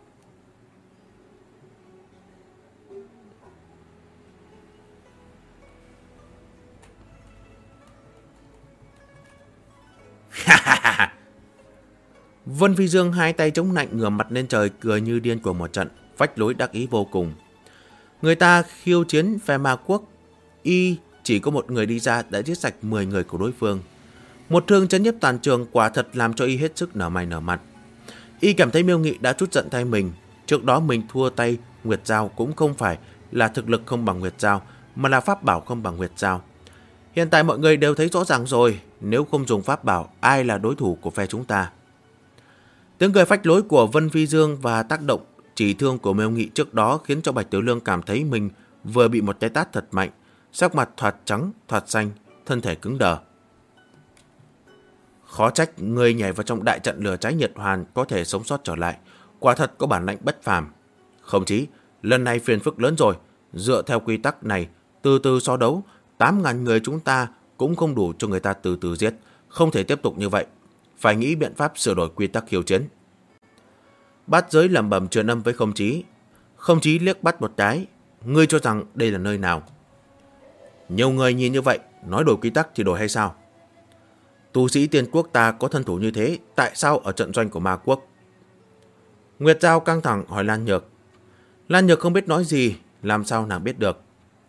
Vân Phi Dương hai tay chống nạnh ngửa mặt lên trời, cười như điên của một trận, phách lối đắc ý vô cùng. Người ta khiêu chiến phe ma quốc, y chỉ có một người đi ra đã giết sạch 10 người của đối phương. Một thương chấn nhiếp toàn trường quả thật làm cho y hết sức nở mày nở mặt. Y cảm thấy Miêu Nghị đã trút giận thay mình. Trước đó mình thua tay Nguyệt Giao cũng không phải là thực lực không bằng Nguyệt Giao, mà là pháp bảo không bằng Nguyệt Giao. Hiện tại mọi người đều thấy rõ ràng rồi, nếu không dùng pháp bảo, ai là đối thủ của phe chúng ta? Tiếng cười phách lối của Vân Phi Dương và tác động chỉ thương của Miêu Nghị trước đó khiến cho Bạch Tiểu Lương cảm thấy mình vừa bị một cái tát thật mạnh, sắc mặt thoạt trắng, thoạt xanh, thân thể cứng đờ. Khó trách người nhảy vào trong đại trận lửa cháy nhiệt hoàn có thể sống sót trở lại, quả thật có bản lãnh bất phàm. Không chí, lần này phiền phức lớn rồi, dựa theo quy tắc này, từ từ so đấu, 8.000 người chúng ta cũng không đủ cho người ta từ từ giết, không thể tiếp tục như vậy, phải nghĩ biện pháp sửa đổi quy tắc khiêu chiến. Bát Giới lẩm bẩm truyền âm với Không Chí. Không Chí liếc bắt một cái, ngươi cho rằng đây là nơi nào? Nhiều người nhìn như vậy, nói đổi quy tắc thì đổi hay sao? Tu sĩ Tiên Quốc ta có thân thủ như thế, tại sao ở trận doanh của Ma Quốc? Nguyệt Giao căng thẳng hỏi Lan Nhược. Lan Nhược không biết nói gì, làm sao nàng biết được?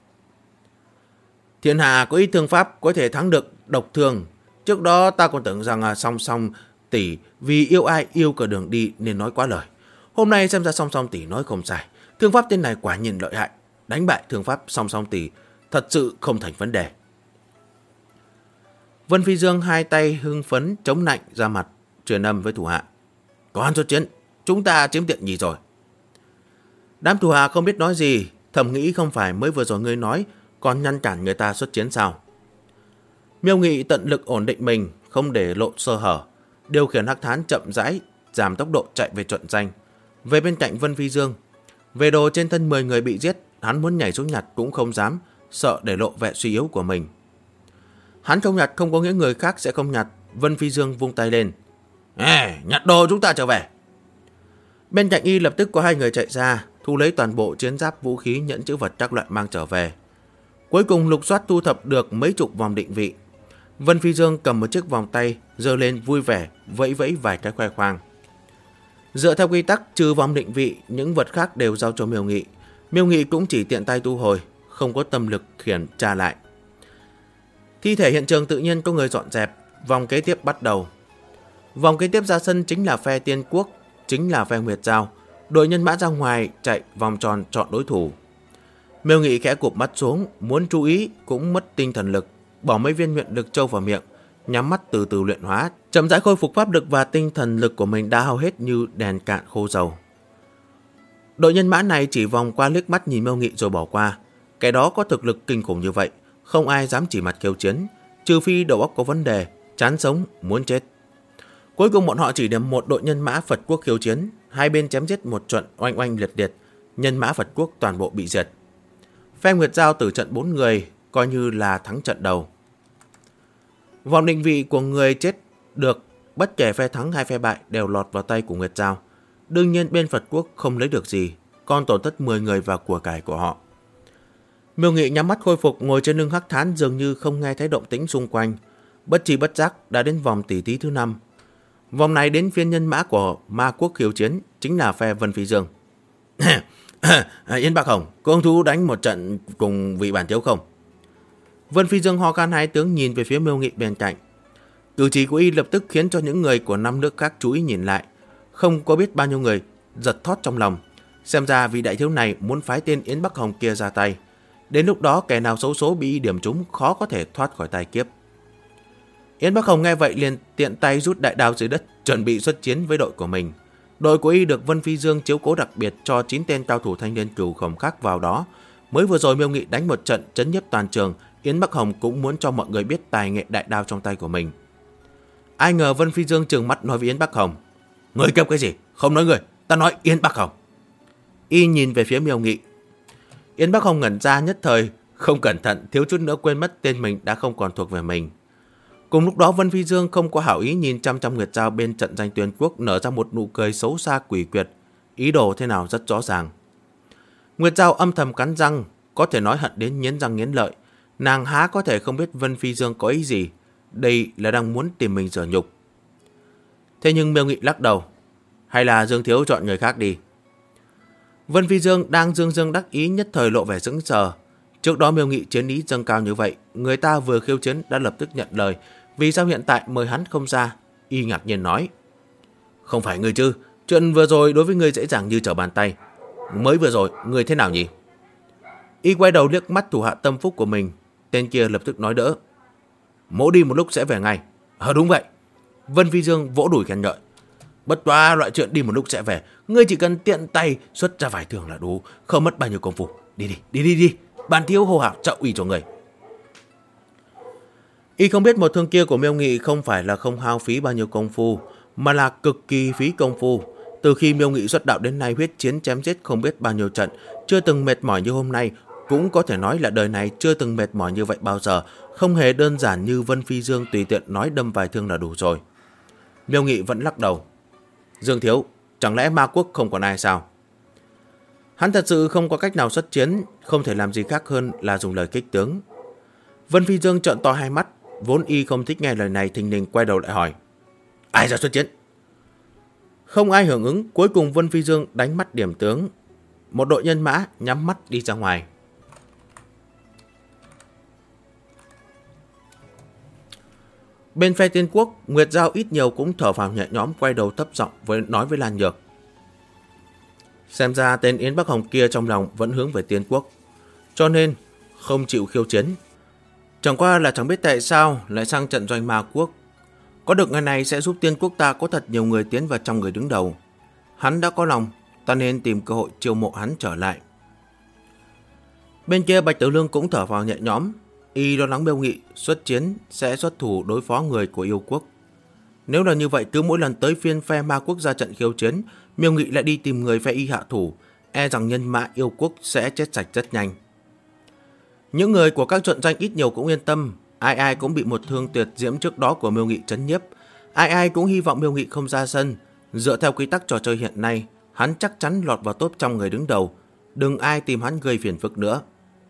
Thiên hạ có ít thương pháp có thể thắng được độc thương. Trước đó ta còn tưởng rằng Song Song tỷ vì yêu ai yêu cả đường đi nên nói quá lời. Hôm nay xem ra Song Song tỷ nói không sai. Thương pháp tên này quả nhiên lợi hại. Đánh bại thương pháp Song Song tỷ thật sự không thành vấn đề. Vân Phi Dương hai tay hưng phấn chống nạnh ra mặt, truyền âm với thủ hạ. Có ăn xuất chiến, chúng ta chiếm tiện nhì rồi. Đám thủ hạ không biết nói gì, thầm nghĩ không phải mới vừa rồi ngươi nói còn ngăn cản người ta xuất chiến sao? Miêu Nghị tận lực ổn định mình, không để lộ sơ hở, điều khiển Hắc Thán chậm rãi giảm tốc độ chạy về trận danh. Về bên cạnh Vân Phi Dương, về đồ trên thân 10 người bị giết, hắn muốn nhảy xuống nhặt cũng không dám, sợ để lộ vẻ suy yếu của mình. Hắn không nhặt không có nghĩa người khác sẽ không nhặt. Vân Phi Dương vung tay lên. Nhặt đồ chúng ta trở về. Bên cạnh y lập tức có 2 người chạy ra, thu lấy toàn bộ chiến giáp, vũ khí, nhẫn chữ vật các loại mang trở về. Cuối cùng lục soát thu thập được mấy chục vòng định vị. Vân Phi Dương cầm một chiếc vòng tay, giơ lên vui vẻ, vẫy vẫy vài cái khoe khoang. Dựa theo quy tắc, trừ vòng định vị, những vật khác đều giao cho Miêu Nghị. Miêu Nghị cũng chỉ tiện tay thu hồi, không có tâm lực khiển tra lại. Thi thể hiện trường tự nhiên có người dọn dẹp. Vòng kế tiếp bắt đầu. Vòng kế tiếp ra sân chính là phe Tiên Quốc, chính là phe Nguyệt Giao. Đội nhân mã ra ngoài chạy vòng tròn chọn đối thủ. Miêu Nghị khẽ cụp mắt xuống, muốn chú ý cũng mất tinh thần lực, bỏ mấy viên nguyện lực châu vào miệng, nhắm mắt từ từ luyện hóa, chậm rãi khôi phục pháp lực và tinh thần lực của mình đã hao hết như đèn cạn khô dầu. Đội nhân mã này chỉ vòng qua liếc mắt nhìn Miêu Nghị rồi bỏ qua. Cái đó có thực lực kinh khủng như vậy, không ai dám chỉ mặt khiêu chiến, trừ phi đầu óc có vấn đề, chán sống, muốn chết. Cuối cùng bọn họ chỉ đem một đội nhân mã Phật Quốc khiêu chiến, hai bên chém giết một trận oanh oanh liệt liệt, nhân mã Phật Quốc toàn bộ bị diệt. Phe Nguyệt Giao tử trận 4 người, coi như là thắng trận đầu. Vòng định vị của người chết được, bất kể phe thắng hay phe bại đều lọt vào tay của Nguyệt Giao. Đương nhiên bên Phật Quốc không lấy được gì, còn tổn thất 10 người và của cải của họ. Miêu Nghị nhắm mắt khôi phục, ngồi trên lưng Hắc Thán dường như không nghe thấy động tĩnh xung quanh. Bất tri bất giác đã đến vòng tỷ thí thứ 5. Vòng này đến phiên nhân mã của Ma Quốc khiêu chiến, chính là phe Vân Phi Dương. Yến Bắc Hồng, có hứng thú đánh một trận cùng vị bản thiếu không? Vân Phi Dương ho khan hai tiếng nhìn về phía Miêu Nghị bên cạnh. Cử chỉ của y lập tức khiến cho những người của 5 nước khác chú ý nhìn lại. Không có biết bao nhiêu người giật thót trong lòng. Xem ra vị đại thiếu này muốn phái tên Yến Bắc Hồng kia ra tay. Đến lúc đó kẻ nào xấu số bị y điểm trúng khó có thể thoát khỏi tai kiếp. Yến Bắc Hồng nghe vậy liền tiện tay rút đại đao dưới đất, chuẩn bị xuất chiến với đội của mình. Đội của y được Vân Phi Dương chiếu cố đặc biệt cho 9 tên cao thủ thanh niên cửu khổng khác vào đó. Mới vừa rồi Miêu Nghị đánh một trận chấn nhiếp toàn trường, Yến Bắc Hồng cũng muốn cho mọi người biết tài nghệ đại đao trong tay của mình. Ai ngờ Vân Phi Dương trừng mắt nói với Yến Bắc Hồng: "Người kêu cái gì? Không nói người, ta nói Yến Bắc Hồng." Y nhìn về phía Miêu Nghị. Yến Bắc Hồng ngẩn ra nhất thời, không cẩn thận thiếu chút nữa quên mất tên mình đã không còn thuộc về mình. Cùng lúc đó Vân Phi Dương không có hảo ý nhìn chăm chăm Nguyệt Giao bên trận danh Tuyên Quốc, nở ra một nụ cười xấu xa quỷ quyệt, ý đồ thế nào rất rõ ràng. Nguyệt Giao âm thầm cắn răng, có thể nói hận đến nghiến răng nghiến lợi. Nàng há có thể không biết Vân Phi Dương có ý gì, đây là đang muốn tìm mình giở nhục. Thế nhưng Miêu Nghị lắc đầu: "Hay là Dương thiếu chọn người khác đi." Vân Phi Dương đang dương dương đắc ý nhất thời lộ vẻ sững sờ. Trước đó Miêu Nghị chiến ý dâng cao như vậy, người ta vừa khiêu chiến đã lập tức nhận lời, vì sao hiện tại mời hắn không ra? Y ngạc nhiên nói: "Không phải người chứ, chuyện vừa rồi đối với người dễ dàng như trở bàn tay. Mới vừa rồi, người thế nào nhỉ?" Y quay đầu liếc mắt thủ hạ tâm phúc của mình, tên kia lập tức nói đỡ: "Mỗ đi một lúc sẽ về ngay." Đúng vậy." Vân Phi Dương vỗ đùi khen ngợi: "Bất quá loại chuyện đi một lúc sẽ về, ngươi chỉ cần tiện tay xuất ra vài thường là đủ, không mất bao nhiêu công phu. Đi, bản thiếu hô hào trợ uy cho người." Y không biết một thương kia của Miêu Nghị không phải là không hao phí bao nhiêu công phu, mà là cực kỳ phí công phu. Từ khi Miêu Nghị xuất đạo đến nay huyết chiến chém giết không biết bao nhiêu trận, chưa từng mệt mỏi như hôm nay, cũng có thể nói là đời này chưa từng mệt mỏi như vậy bao giờ, không hề đơn giản như Vân Phi Dương tùy tiện nói đâm vài thương là đủ rồi. Miêu Nghị vẫn lắc đầu: "Dương thiếu, chẳng lẽ Ma Quốc không còn ai sao?" Hắn thật sự không có cách nào xuất chiến, không thể làm gì khác hơn là dùng lời kích tướng. Vân Phi Dương trợn to hai mắt, vốn y không thích nghe lời này, thình lình quay đầu lại hỏi: "Ai ra xuất chiến?" Không ai hưởng ứng, cuối cùng Vân Phi Dương đánh mắt điểm tướng. Một đội nhân mã nhắm mắt đi ra ngoài. Bên phe Tiên Quốc, Nguyệt Giao ít nhiều cũng thở phào nhẹ nhõm, quay đầu thấp giọng nói với Lan Nhược: "Xem ra tên Yến Bắc Hồng kia trong lòng vẫn hướng về Tiên Quốc, cho nên không chịu khiêu chiến. Chẳng qua là chẳng biết tại sao lại sang trận doanh Ma Quốc. Có được ngày này sẽ giúp Tiên Quốc ta có thật nhiều người tiến vào trong người đứng đầu. Hắn đã có lòng, ta nên tìm cơ hội chiêu mộ hắn trở lại." Bên kia Bạch Tử Lương cũng thở phào nhẹ nhõm, y lo lắng Miêu Nghị xuất chiến sẽ xuất thủ đối phó người của yêu quốc. Nếu là như vậy, cứ mỗi lần tới phiên phe Ma Quốc ra trận khiêu chiến, Miêu Nghị lại đi tìm người phe y hạ thủ, e rằng nhân mã yêu quốc sẽ chết sạch rất nhanh. Những người của các trận danh ít nhiều cũng yên tâm, ai ai cũng bị một thương tuyệt diễm trước đó của Miêu Nghị chấn nhiếp, ai ai cũng hy vọng Miêu Nghị không ra sân. Dựa theo quy tắc trò chơi hiện nay, hắn chắc chắn lọt vào top trong người đứng đầu, đừng ai tìm hắn gây phiền phức nữa.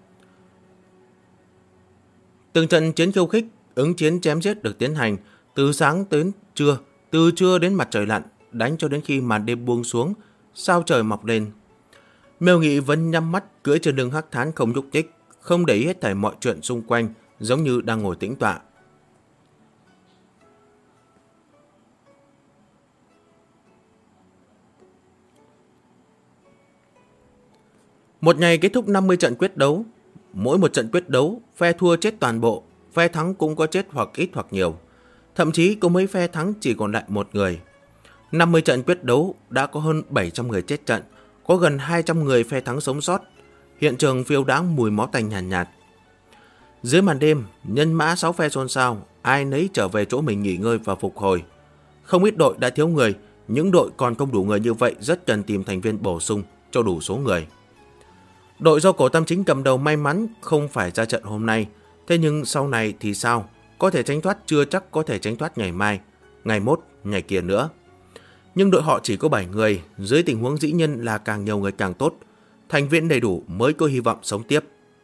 Từng trận chiến khiêu khích, ứng chiến chém giết được tiến hành từ sáng đến trưa, từ trưa đến mặt trời lặn, đánh cho đến khi màn đêm buông xuống, sao trời mọc lên. Miêu Nghị vẫn nhắm mắt cưỡi trên lưng Hắc Thán không nhúc nhích, không để ý hết thảy mọi chuyện xung quanh, giống như đang ngồi tĩnh tọa. Một ngày kết thúc 50 trận quyết đấu. Mỗi một trận quyết đấu, phe thua chết toàn bộ, phe thắng cũng có chết hoặc ít hoặc nhiều. Thậm chí có mấy phe thắng chỉ còn lại một người. 50 trận quyết đấu đã có hơn 700 người chết trận, có gần 200 người phe thắng sống sót. Hiện trường phiêu đãng mùi máu tanh nhàn nhạt. Dưới màn đêm, nhân mã 6 phe xôn xao, ai nấy trở về chỗ mình nghỉ ngơi và phục hồi. Không ít đội đã thiếu người, những đội còn không đủ người như vậy rất cần tìm thành viên bổ sung cho đủ số người. Đội do Cổ Tam Chính cầm đầu may mắn không phải ra trận hôm nay, thế nhưng sau này thì sao? Có thể tránh thoát chưa chắc có thể tránh thoát ngày mai, ngày mốt, ngày kia nữa. Nhưng đội họ chỉ có 7 người, dưới tình huống dĩ nhiên là càng nhiều người càng tốt. Thành viên đầy đủ mới có hy vọng sống tiếp.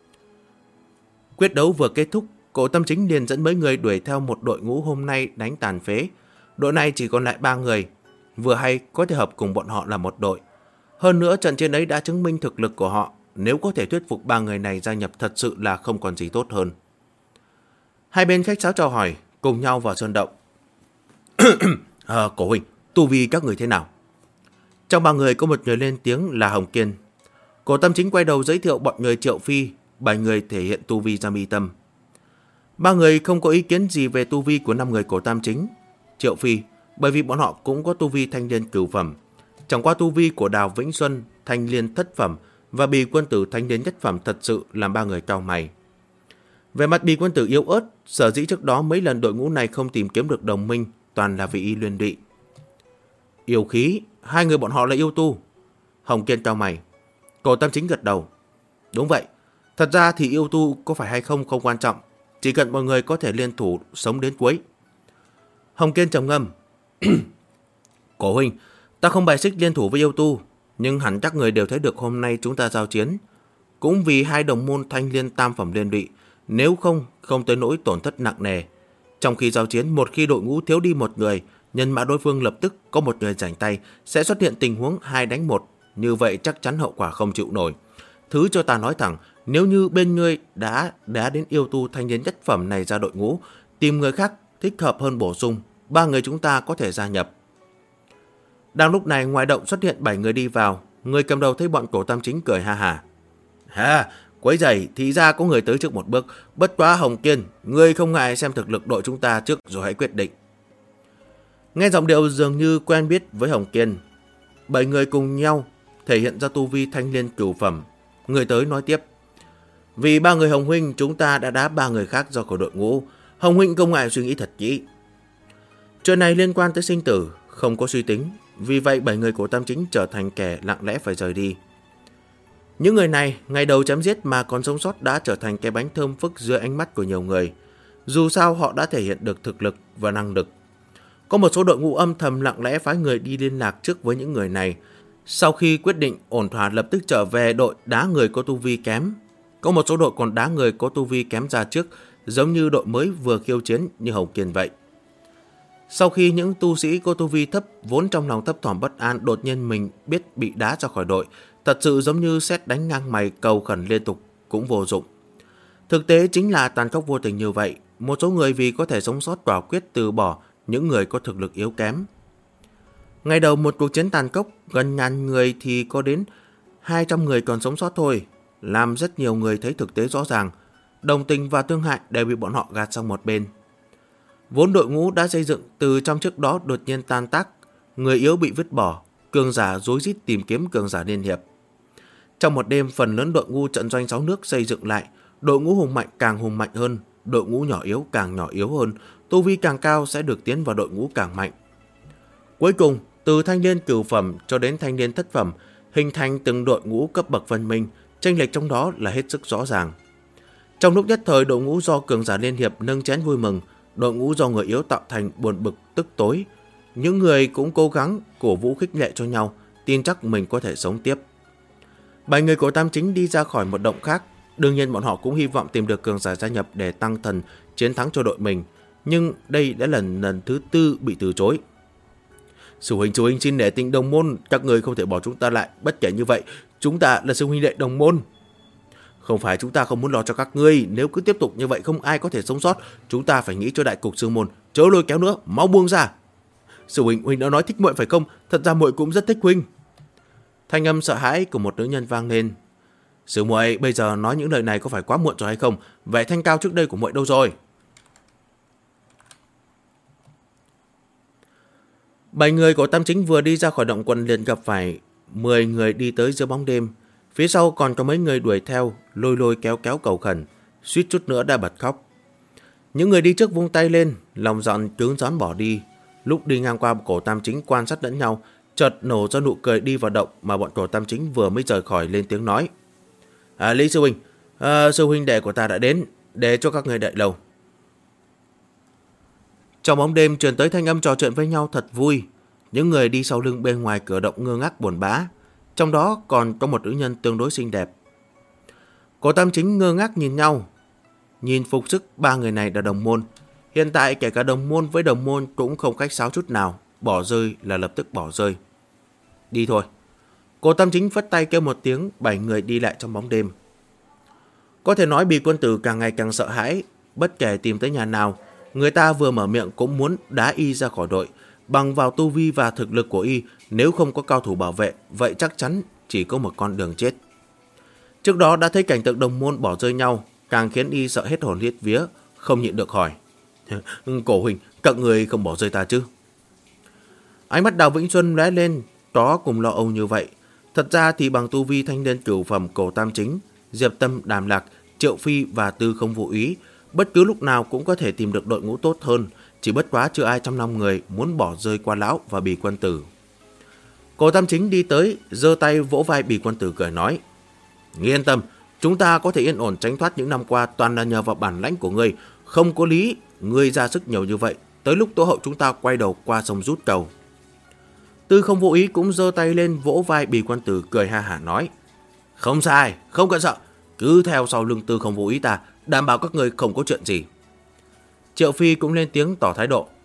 Quyết đấu vừa kết thúc, Cổ Tam Chính liền dẫn mấy người đuổi theo một đội ngũ hôm nay đánh tàn phế. Đội này chỉ còn lại 3 người, vừa hay có thể hợp cùng bọn họ là một đội. Hơn nữa trận chiến ấy đã chứng minh thực lực của họ, nếu có thể thuyết phục 3 người này gia nhập thật sự là không còn gì tốt hơn. Hai bên khách sáo chào hỏi, cùng nhau vào sơn động. Cổ huynh, tu vi các người thế nào? Trong 3 người có một người lên tiếng là Hồng Kiên. Cổ Tam Chính quay đầu giới thiệu bọn người Triệu Phi, 7 người thể hiện tu vi ra mi tâm. 3 người không có ý kiến gì về tu vi của 5 người Cổ Tam Chính. Triệu Phi, bởi vì bọn họ cũng có tu vi thanh liên cửu phẩm. Chẳng qua tu vi của Đào Vĩnh Xuân, thanh liên thất phẩm và Bì Quân Tử thanh liên nhất phẩm thật sự làm 3 người cau mày. Về mặt Bì Quân Tử yếu ớt, sở dĩ trước đó mấy lần đội ngũ này không tìm kiếm được đồng minh, toàn là vì y liên lụy. Yêu khí, 2 người bọn họ là yêu tu. Hồng Kiên cau mày. Cổ Tam Chính gật đầu. Đúng vậy, thật ra thì yêu tu có phải hay không không quan trọng, chỉ cần mọi người có thể liên thủ sống đến cuối. Hồng Kiên trầm ngâm. Cổ huynh, ta không bài xích liên thủ với yêu tu, nhưng hẳn chắc người đều thấy được hôm nay chúng ta giao chiến. Cũng vì 2 đồng môn thanh liên tam phẩm liên lụy, nếu không tới nỗi tổn thất nặng nề. Trong khi giao chiến, một khi đội ngũ thiếu đi một người, nhân mã đối phương lập tức có một người rảnh tay, sẽ xuất hiện tình huống 2 đánh 1. Như vậy chắc chắn hậu quả không chịu nổi. Thứ cho ta nói thẳng, nếu như bên ngươi đã đến yêu tu thanh niên nhất phẩm này ra đội ngũ, tìm người khác thích hợp hơn bổ sung, 3 người chúng ta có thể gia nhập. Đang lúc này ngoài động xuất hiện 7 người đi vào, người cầm đầu thấy bọn Cổ Tam Chính cười ha hả. Quấy rầy, thì ra có người tới trước một bước, bất quá Hồng Kiên, ngươi không ngại xem thực lực đội chúng ta trước rồi hãy quyết định. Nghe giọng điệu dường như quen biết với Hồng Kiên, 7 người cùng nhau thể hiện ra tu vi thanh liên cửu phẩm. Người tới nói tiếp. Vì 3 người Hồng huynh, chúng ta đã đá 3 người khác ra khỏi đội ngũ. Hồng huynh không ngại suy nghĩ thật kỹ. Chuyện này liên quan tới sinh tử, không có suy tính. Vì vậy 7 người của Tam Chính trở thành kẻ lặng lẽ phải rời đi. Những người này, ngày đầu chém giết mà còn sống sót đã trở thành cái bánh thơm phức dưới ánh mắt của nhiều người. Dù sao họ đã thể hiện được thực lực và năng lực. Có một số đội ngũ âm thầm lặng lẽ phái người đi liên lạc trước với những người này. Sau khi quyết định ổn thỏa lập tức trở về đội đá người có tu vi kém. Có một số đội còn đá người có tu vi kém ra trước, giống như đội mới vừa khiêu chiến như Hồng Kiên vậy. Sau khi những tu sĩ có tu vi thấp vốn trong lòng thấp thỏm bất an đột nhiên mình biết bị đá ra khỏi đội, thật sự giống như sét đánh ngang mày cầu khẩn liên tục cũng vô dụng. Thực tế chính là tàn khốc vô tình như vậy, một số người vì có thể sống sót quả quyết từ bỏ những người có thực lực yếu kém. Ngày đầu một cuộc chiến tàn khốc, gần ngàn người thì có đến 200 người còn sống sót thôi, làm rất nhiều người thấy thực tế rõ ràng, đồng tình và thương hại đều bị bọn họ gạt sang một bên. Vốn đội ngũ đã xây dựng từ trong trước đó đột nhiên tan tác, người yếu bị vứt bỏ, cường giả rối rít tìm kiếm cường giả liên hiệp. Trong một đêm, phần lớn đội ngũ trận doanh 6 nước xây dựng lại, đội ngũ hùng mạnh càng hùng mạnh hơn, đội ngũ nhỏ yếu càng nhỏ yếu hơn, tu vi càng cao sẽ được tiến vào đội ngũ càng mạnh. Cuối cùng, từ thanh liên cửu phẩm cho đến thanh liên thất phẩm, hình thành từng đội ngũ cấp bậc phân minh, chênh lệch trong đó là hết sức rõ ràng. Trong lúc nhất thời, đội ngũ do cường giả liên hiệp nâng chén vui mừng, đội ngũ do người yếu tạo thành buồn bực tức tối. Những người cũng cố gắng cổ vũ khích lệ cho nhau, tin chắc mình có thể sống tiếp. 7 người của Tam Chính đi ra khỏi một động khác, đương nhiên bọn họ cũng hy vọng tìm được cường giả gia nhập để tăng thần chiến thắng cho đội mình, nhưng đây đã là lần thứ 4 bị từ chối. Sư huynh xin nể tình đồng môn, các người không thể bỏ chúng ta lại, bất kể như vậy, chúng ta là sư huynh đệ đồng môn. Không phải chúng ta không muốn lo cho các ngươi, nếu cứ tiếp tục như vậy không ai có thể sống sót, chúng ta phải nghĩ cho đại cục sư môn, chớ lôi kéo nữa, mau buông ra. Sư huynh đã nói thích muội phải không? Thật ra muội cũng rất thích huynh. Thanh âm sợ hãi của một nữ nhân vang lên. Sư muội bây giờ nói những lời này có phải quá muộn rồi hay không? Vẻ thanh cao trước đây của muội đâu rồi? 7 người của Tam Chính vừa đi ra khỏi động quân liền gặp phải 10 người đi tới giữa bóng đêm. Phía sau còn có mấy người đuổi theo, lôi lôi kéo kéo cầu khẩn, suýt chút nữa đã bật khóc. Những người đi trước vung tay lên, lòng giận cứng rắn bỏ đi. Lúc đi ngang qua cổ Tam Chính quan sát lẫn nhau, chợt nổ ra nụ cười đi vào động mà bọn cổ Tam Chính vừa mới rời khỏi lên tiếng nói. Lý sư huynh, sư huynh đệ của ta đã đến, để cho các người đợi lâu. Trong bóng đêm truyền tới thanh âm trò chuyện với nhau thật vui. Những người đi sau lưng bên ngoài cửa động ngơ ngác buồn bã, trong đó còn có một nữ nhân tương đối xinh đẹp. Cổ Tam Chính ngơ ngác nhìn nhau, nhìn phục sức ba người này là đồng môn. Hiện tại kể cả đồng môn với đồng môn cũng không khách sáo chút nào, bỏ rơi là lập tức bỏ rơi. Đi thôi. Cổ Tam Chính phất tay kêu một tiếng, 7 người đi lại trong bóng đêm. Có thể nói Bì Quân Tử càng ngày càng sợ hãi, bất kể tìm tới nhà nào, người ta vừa mở miệng cũng muốn đá y ra khỏi đội. Bằng vào tu vi và thực lực của y, nếu không có cao thủ bảo vệ, vậy chắc chắn chỉ có một con đường chết. Trước đó đã thấy cảnh tượng đồng môn bỏ rơi nhau, càng khiến y sợ hết hồn hết vía, không nhịn được hỏi. Cổ huynh, các người không bỏ rơi ta chứ? Ánh mắt Đào Vĩnh Xuân lóe lên, có cùng lo âu như vậy. Thật ra thì bằng tu vi thanh niên cửu phẩm Cổ Tam Chính, Diệp Tâm, Đàm Lạc, Triệu Phi và Tư Không Vụ Ý, bất cứ lúc nào cũng có thể tìm được đội ngũ tốt hơn, chỉ bất quá chưa ai trong 5 người muốn bỏ rơi Quan Lão và Bì Quân Tử. Cổ Tam Chính đi tới, giơ tay vỗ vai Bì Quân Tử cười nói. Ngươi yên tâm, chúng ta có thể yên ổn tránh thoát những năm qua toàn là nhờ vào bản lãnh của ngươi, không có lý ngươi ra sức nhiều như vậy, tới lúc Tố Hậu chúng ta quay đầu qua sông rút cầu. Tư Không Vô Ý cũng giơ tay lên vỗ vai Bì Quân Tử cười ha hả nói. Không sai, không cần sợ, cứ theo sau lưng Tư Không Vô Ý ta, đảm bảo các người không có chuyện gì. Triệu Phi cũng lên tiếng tỏ thái độ.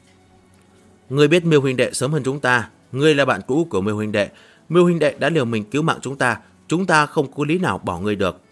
Ngươi biết Miêu huynh đệ sớm hơn chúng ta, ngươi là bạn cũ của Miêu huynh đệ, Miêu huynh đệ đã liều mình cứu mạng chúng ta không có lý nào bỏ ngươi được.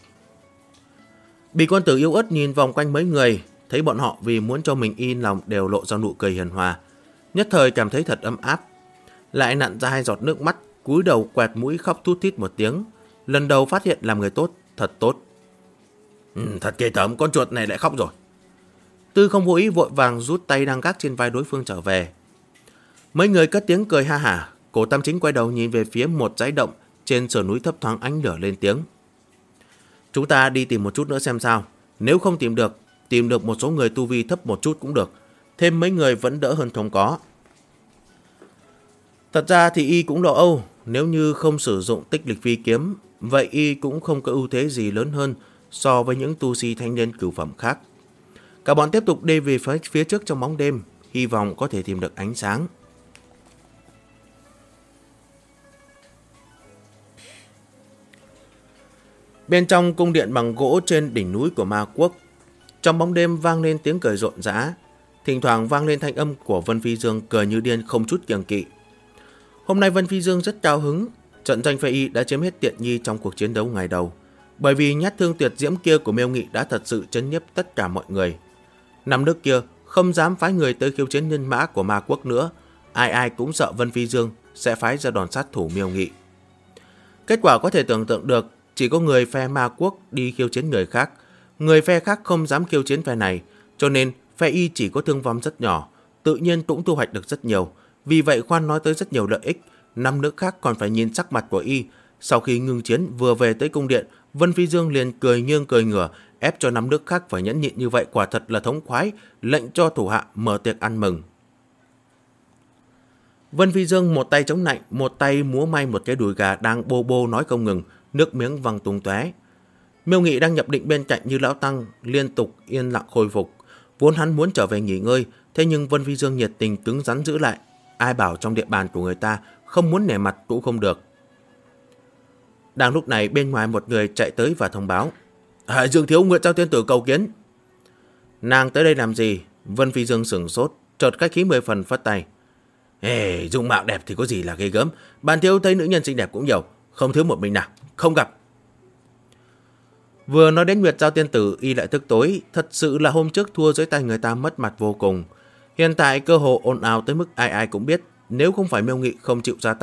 Bì Quân Tử yếu ớt nhìn vòng quanh mấy người, thấy bọn họ vì muốn cho mình yên lòng đều lộ ra nụ cười hiền hòa, nhất thời cảm thấy thật ấm áp, lại nặn ra 2 giọt nước mắt, cúi đầu quẹt mũi khóc thút thít một tiếng, lần đầu phát hiện làm người tốt, thật tốt. Thật ghê tởm, con chuột này lại khóc rồi. Tư Không Vô Ý vội vàng rút tay đang gác trên vai đối phương trở về. Mấy người cất tiếng cười ha hả. Cổ Tam Chính quay đầu nhìn về phía một dãy động trên sườn núi thấp thoáng ánh lửa lên tiếng. Chúng ta đi tìm một chút nữa xem sao. Nếu không tìm được một số người tu vi thấp một chút cũng được. Thêm mấy người vẫn đỡ hơn không có. Thật ra thì y cũng lo âu. Nếu như không sử dụng tích lịch phi kiếm, vậy y cũng không có ưu thế gì lớn hơn so với những tu sĩ thanh niên cửu phẩm khác. Cả bọn tiếp tục đi về phía trước trong bóng đêm, hy vọng có thể tìm được ánh sáng. Bên trong cung điện bằng gỗ trên đỉnh núi của Ma Quốc, trong bóng đêm vang lên tiếng cười rộn rã, thỉnh thoảng vang lên thanh âm của Vân Phi Dương cười như điên không chút kiêng kỵ. Hôm nay Vân Phi Dương rất cao hứng, trận danh Phệ Y đã chiếm hết tiện nghi trong cuộc chiến đấu ngày đầu, bởi vì nhát thương tuyệt diễm kia của Miêu Nghị đã thật sự chấn nhiếp tất cả mọi người. Năm nước kia không dám phái người tới khiêu chiến nhân mã của Ma Quốc nữa, ai cũng sợ Vân Phi Dương sẽ phái ra đòn sát thủ Miêu Nghị. Kết quả có thể tưởng tượng được, chỉ có người phe Ma Quốc đi khiêu chiến người khác, người phe khác không dám khiêu chiến phe này, cho nên phe Y chỉ có thương vong rất nhỏ, tự nhiên cũng thu hoạch được rất nhiều. Vì vậy khoan nói tới rất nhiều lợi ích, 5 nước khác còn phải nhìn sắc mặt của Y. Sau khi ngưng chiến vừa về tới cung điện, Vân Phi Dương liền cười nghiêng cười ngửa, ép cho 5 nước khác phải nhẫn nhịn như vậy quả thật là thống khoái, lệnh cho thủ hạ mở tiệc ăn mừng. Vân Phi Dương một tay chống nạnh, một tay múa may một cái đùi gà đang bô bô nói không ngừng, nước miếng văng tung tóe. Miêu Nghị đang nhập định bên cạnh như lão tăng, liên tục yên lặng khôi phục. Vốn hắn muốn trở về nghỉ ngơi, thế nhưng Vân Phi Dương nhiệt tình cứng rắn giữ lại. Ai bảo trong địa bàn của người ta không muốn nể mặt cũng không được. Đang lúc này bên ngoài một người chạy tới và thông báo. Dương thiếu Nguyệt Giao Tiên Tử cầu kiến. Nàng tới đây làm gì? Vân Phi Dương sửng sốt, chợt khách khí 10 phần phất tay. Dung mạo đẹp thì có gì là ghê gớm. Bản thiếu thấy nữ nhân xinh đẹp cũng nhiều, không thiếu một mình nào, không gặp. Vừa nói đến Nguyệt Giao Tiên Tử, y lại tức tối. Thật sự là hôm trước thua dưới tay người ta mất mặt vô cùng. Hiện tại cơ hồ ồn ào tới mức ai cũng biết, nếu không phải Miêu Nghị không chịu ra tay,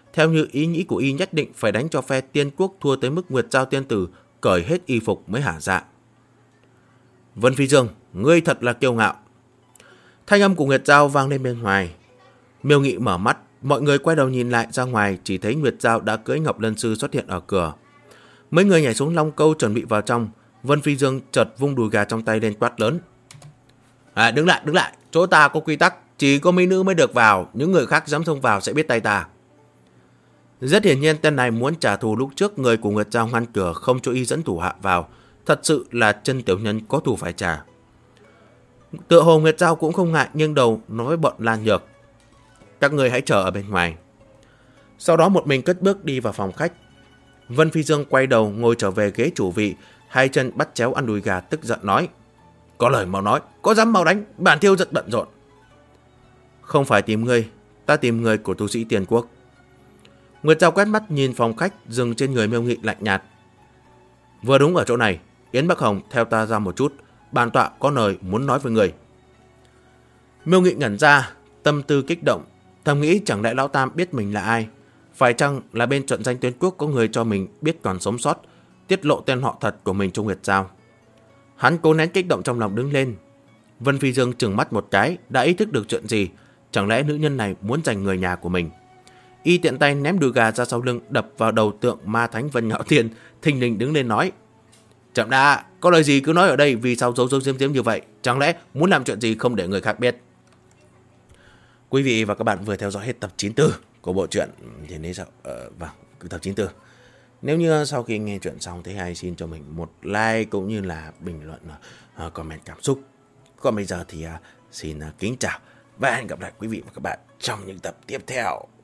Theo như ý nghĩ của y nhất định phải đánh cho phe Tiên Quốc thua tới mức Nguyệt Giao tiên tử cởi hết y phục mới hả dạ. Vân Phi Dương, ngươi thật là kiêu ngạo. Thanh âm của Nguyệt Giao vang lên bên ngoài. Miêu Nghị mở mắt, mọi người quay đầu nhìn lại ra ngoài, chỉ thấy Nguyệt Giao đã cưỡi Ngọc Lân Sư xuất hiện ở cửa. Mấy người nhảy xuống long câu chuẩn bị vào trong. Vân Phi Dương chợt vung đùi gà trong tay lên quát lớn. Đứng lại, chỗ ta có quy tắc, chỉ có mỹ nữ mới được vào, những người khác dám xông vào sẽ biết tay ta. Rất hiển nhiên tên này muốn trả thù lúc trước người của Nguyệt Giao ngăn cửa không cho y dẫn thủ hạ vào, thật sự là chân tiểu nhân có thù phải trả. Tựa hồ Nguyệt Giao cũng không ngại nghiêng đầu nói với bọn Lan Nhược. Các người hãy chờ ở bên ngoài. Sau đó một mình cất bước đi vào phòng khách. Vân Phi Dương quay đầu ngồi trở về ghế chủ vị, hai chân bắt chéo ăn đùi gà tức giận nói. Có lời mau nói, có dám mau đánh, bản Thiêu rất bận rộn. Không phải tìm ngươi, ta tìm người của tu sĩ Tiền Quốc. Nguyệt Giao quét mắt nhìn phòng khách dừng trên người Miêu Nghị lạnh nhạt. Vừa đúng ở chỗ này, Yến Bắc Hồng theo ta ra một chút, bản tọa có lời muốn nói với người. Miêu Nghị ngẩn ra, tâm tư kích động, thầm nghĩ chẳng lẽ Lão Tam biết mình là ai. Phải chăng là bên trận danh Tuyên Quốc có người cho mình biết còn sống sót, tiết lộ tên họ thật của mình cho Nguyệt Giao. Hắn cố nén kích động trong lòng đứng lên. Vân Phi Dương trừng mắt một cái, đã ý thức được chuyện gì, chẳng lẽ nữ nhân này muốn giành người nhà của mình. Y tiện tay ném đùi gà ra sau lưng đập vào đầu tượng ma thánh Vân Ngạo Thiên, thình lình đứng lên nói. Chậm đã, có lời gì cứ nói ở đây, vì sao giấu giấu giếm giếm như vậy, chẳng lẽ muốn làm chuyện gì không để người khác biết. Quý vị và các bạn vừa theo dõi hết tập 94 của bộ truyện Thiền Đế Sao tập 94. Nếu như sau khi nghe chuyện xong thấy hay, xin cho mình một like cũng như là bình luận, comment cảm xúc. Còn bây giờ thì xin kính chào và hẹn gặp lại quý vị và các bạn trong những tập tiếp theo.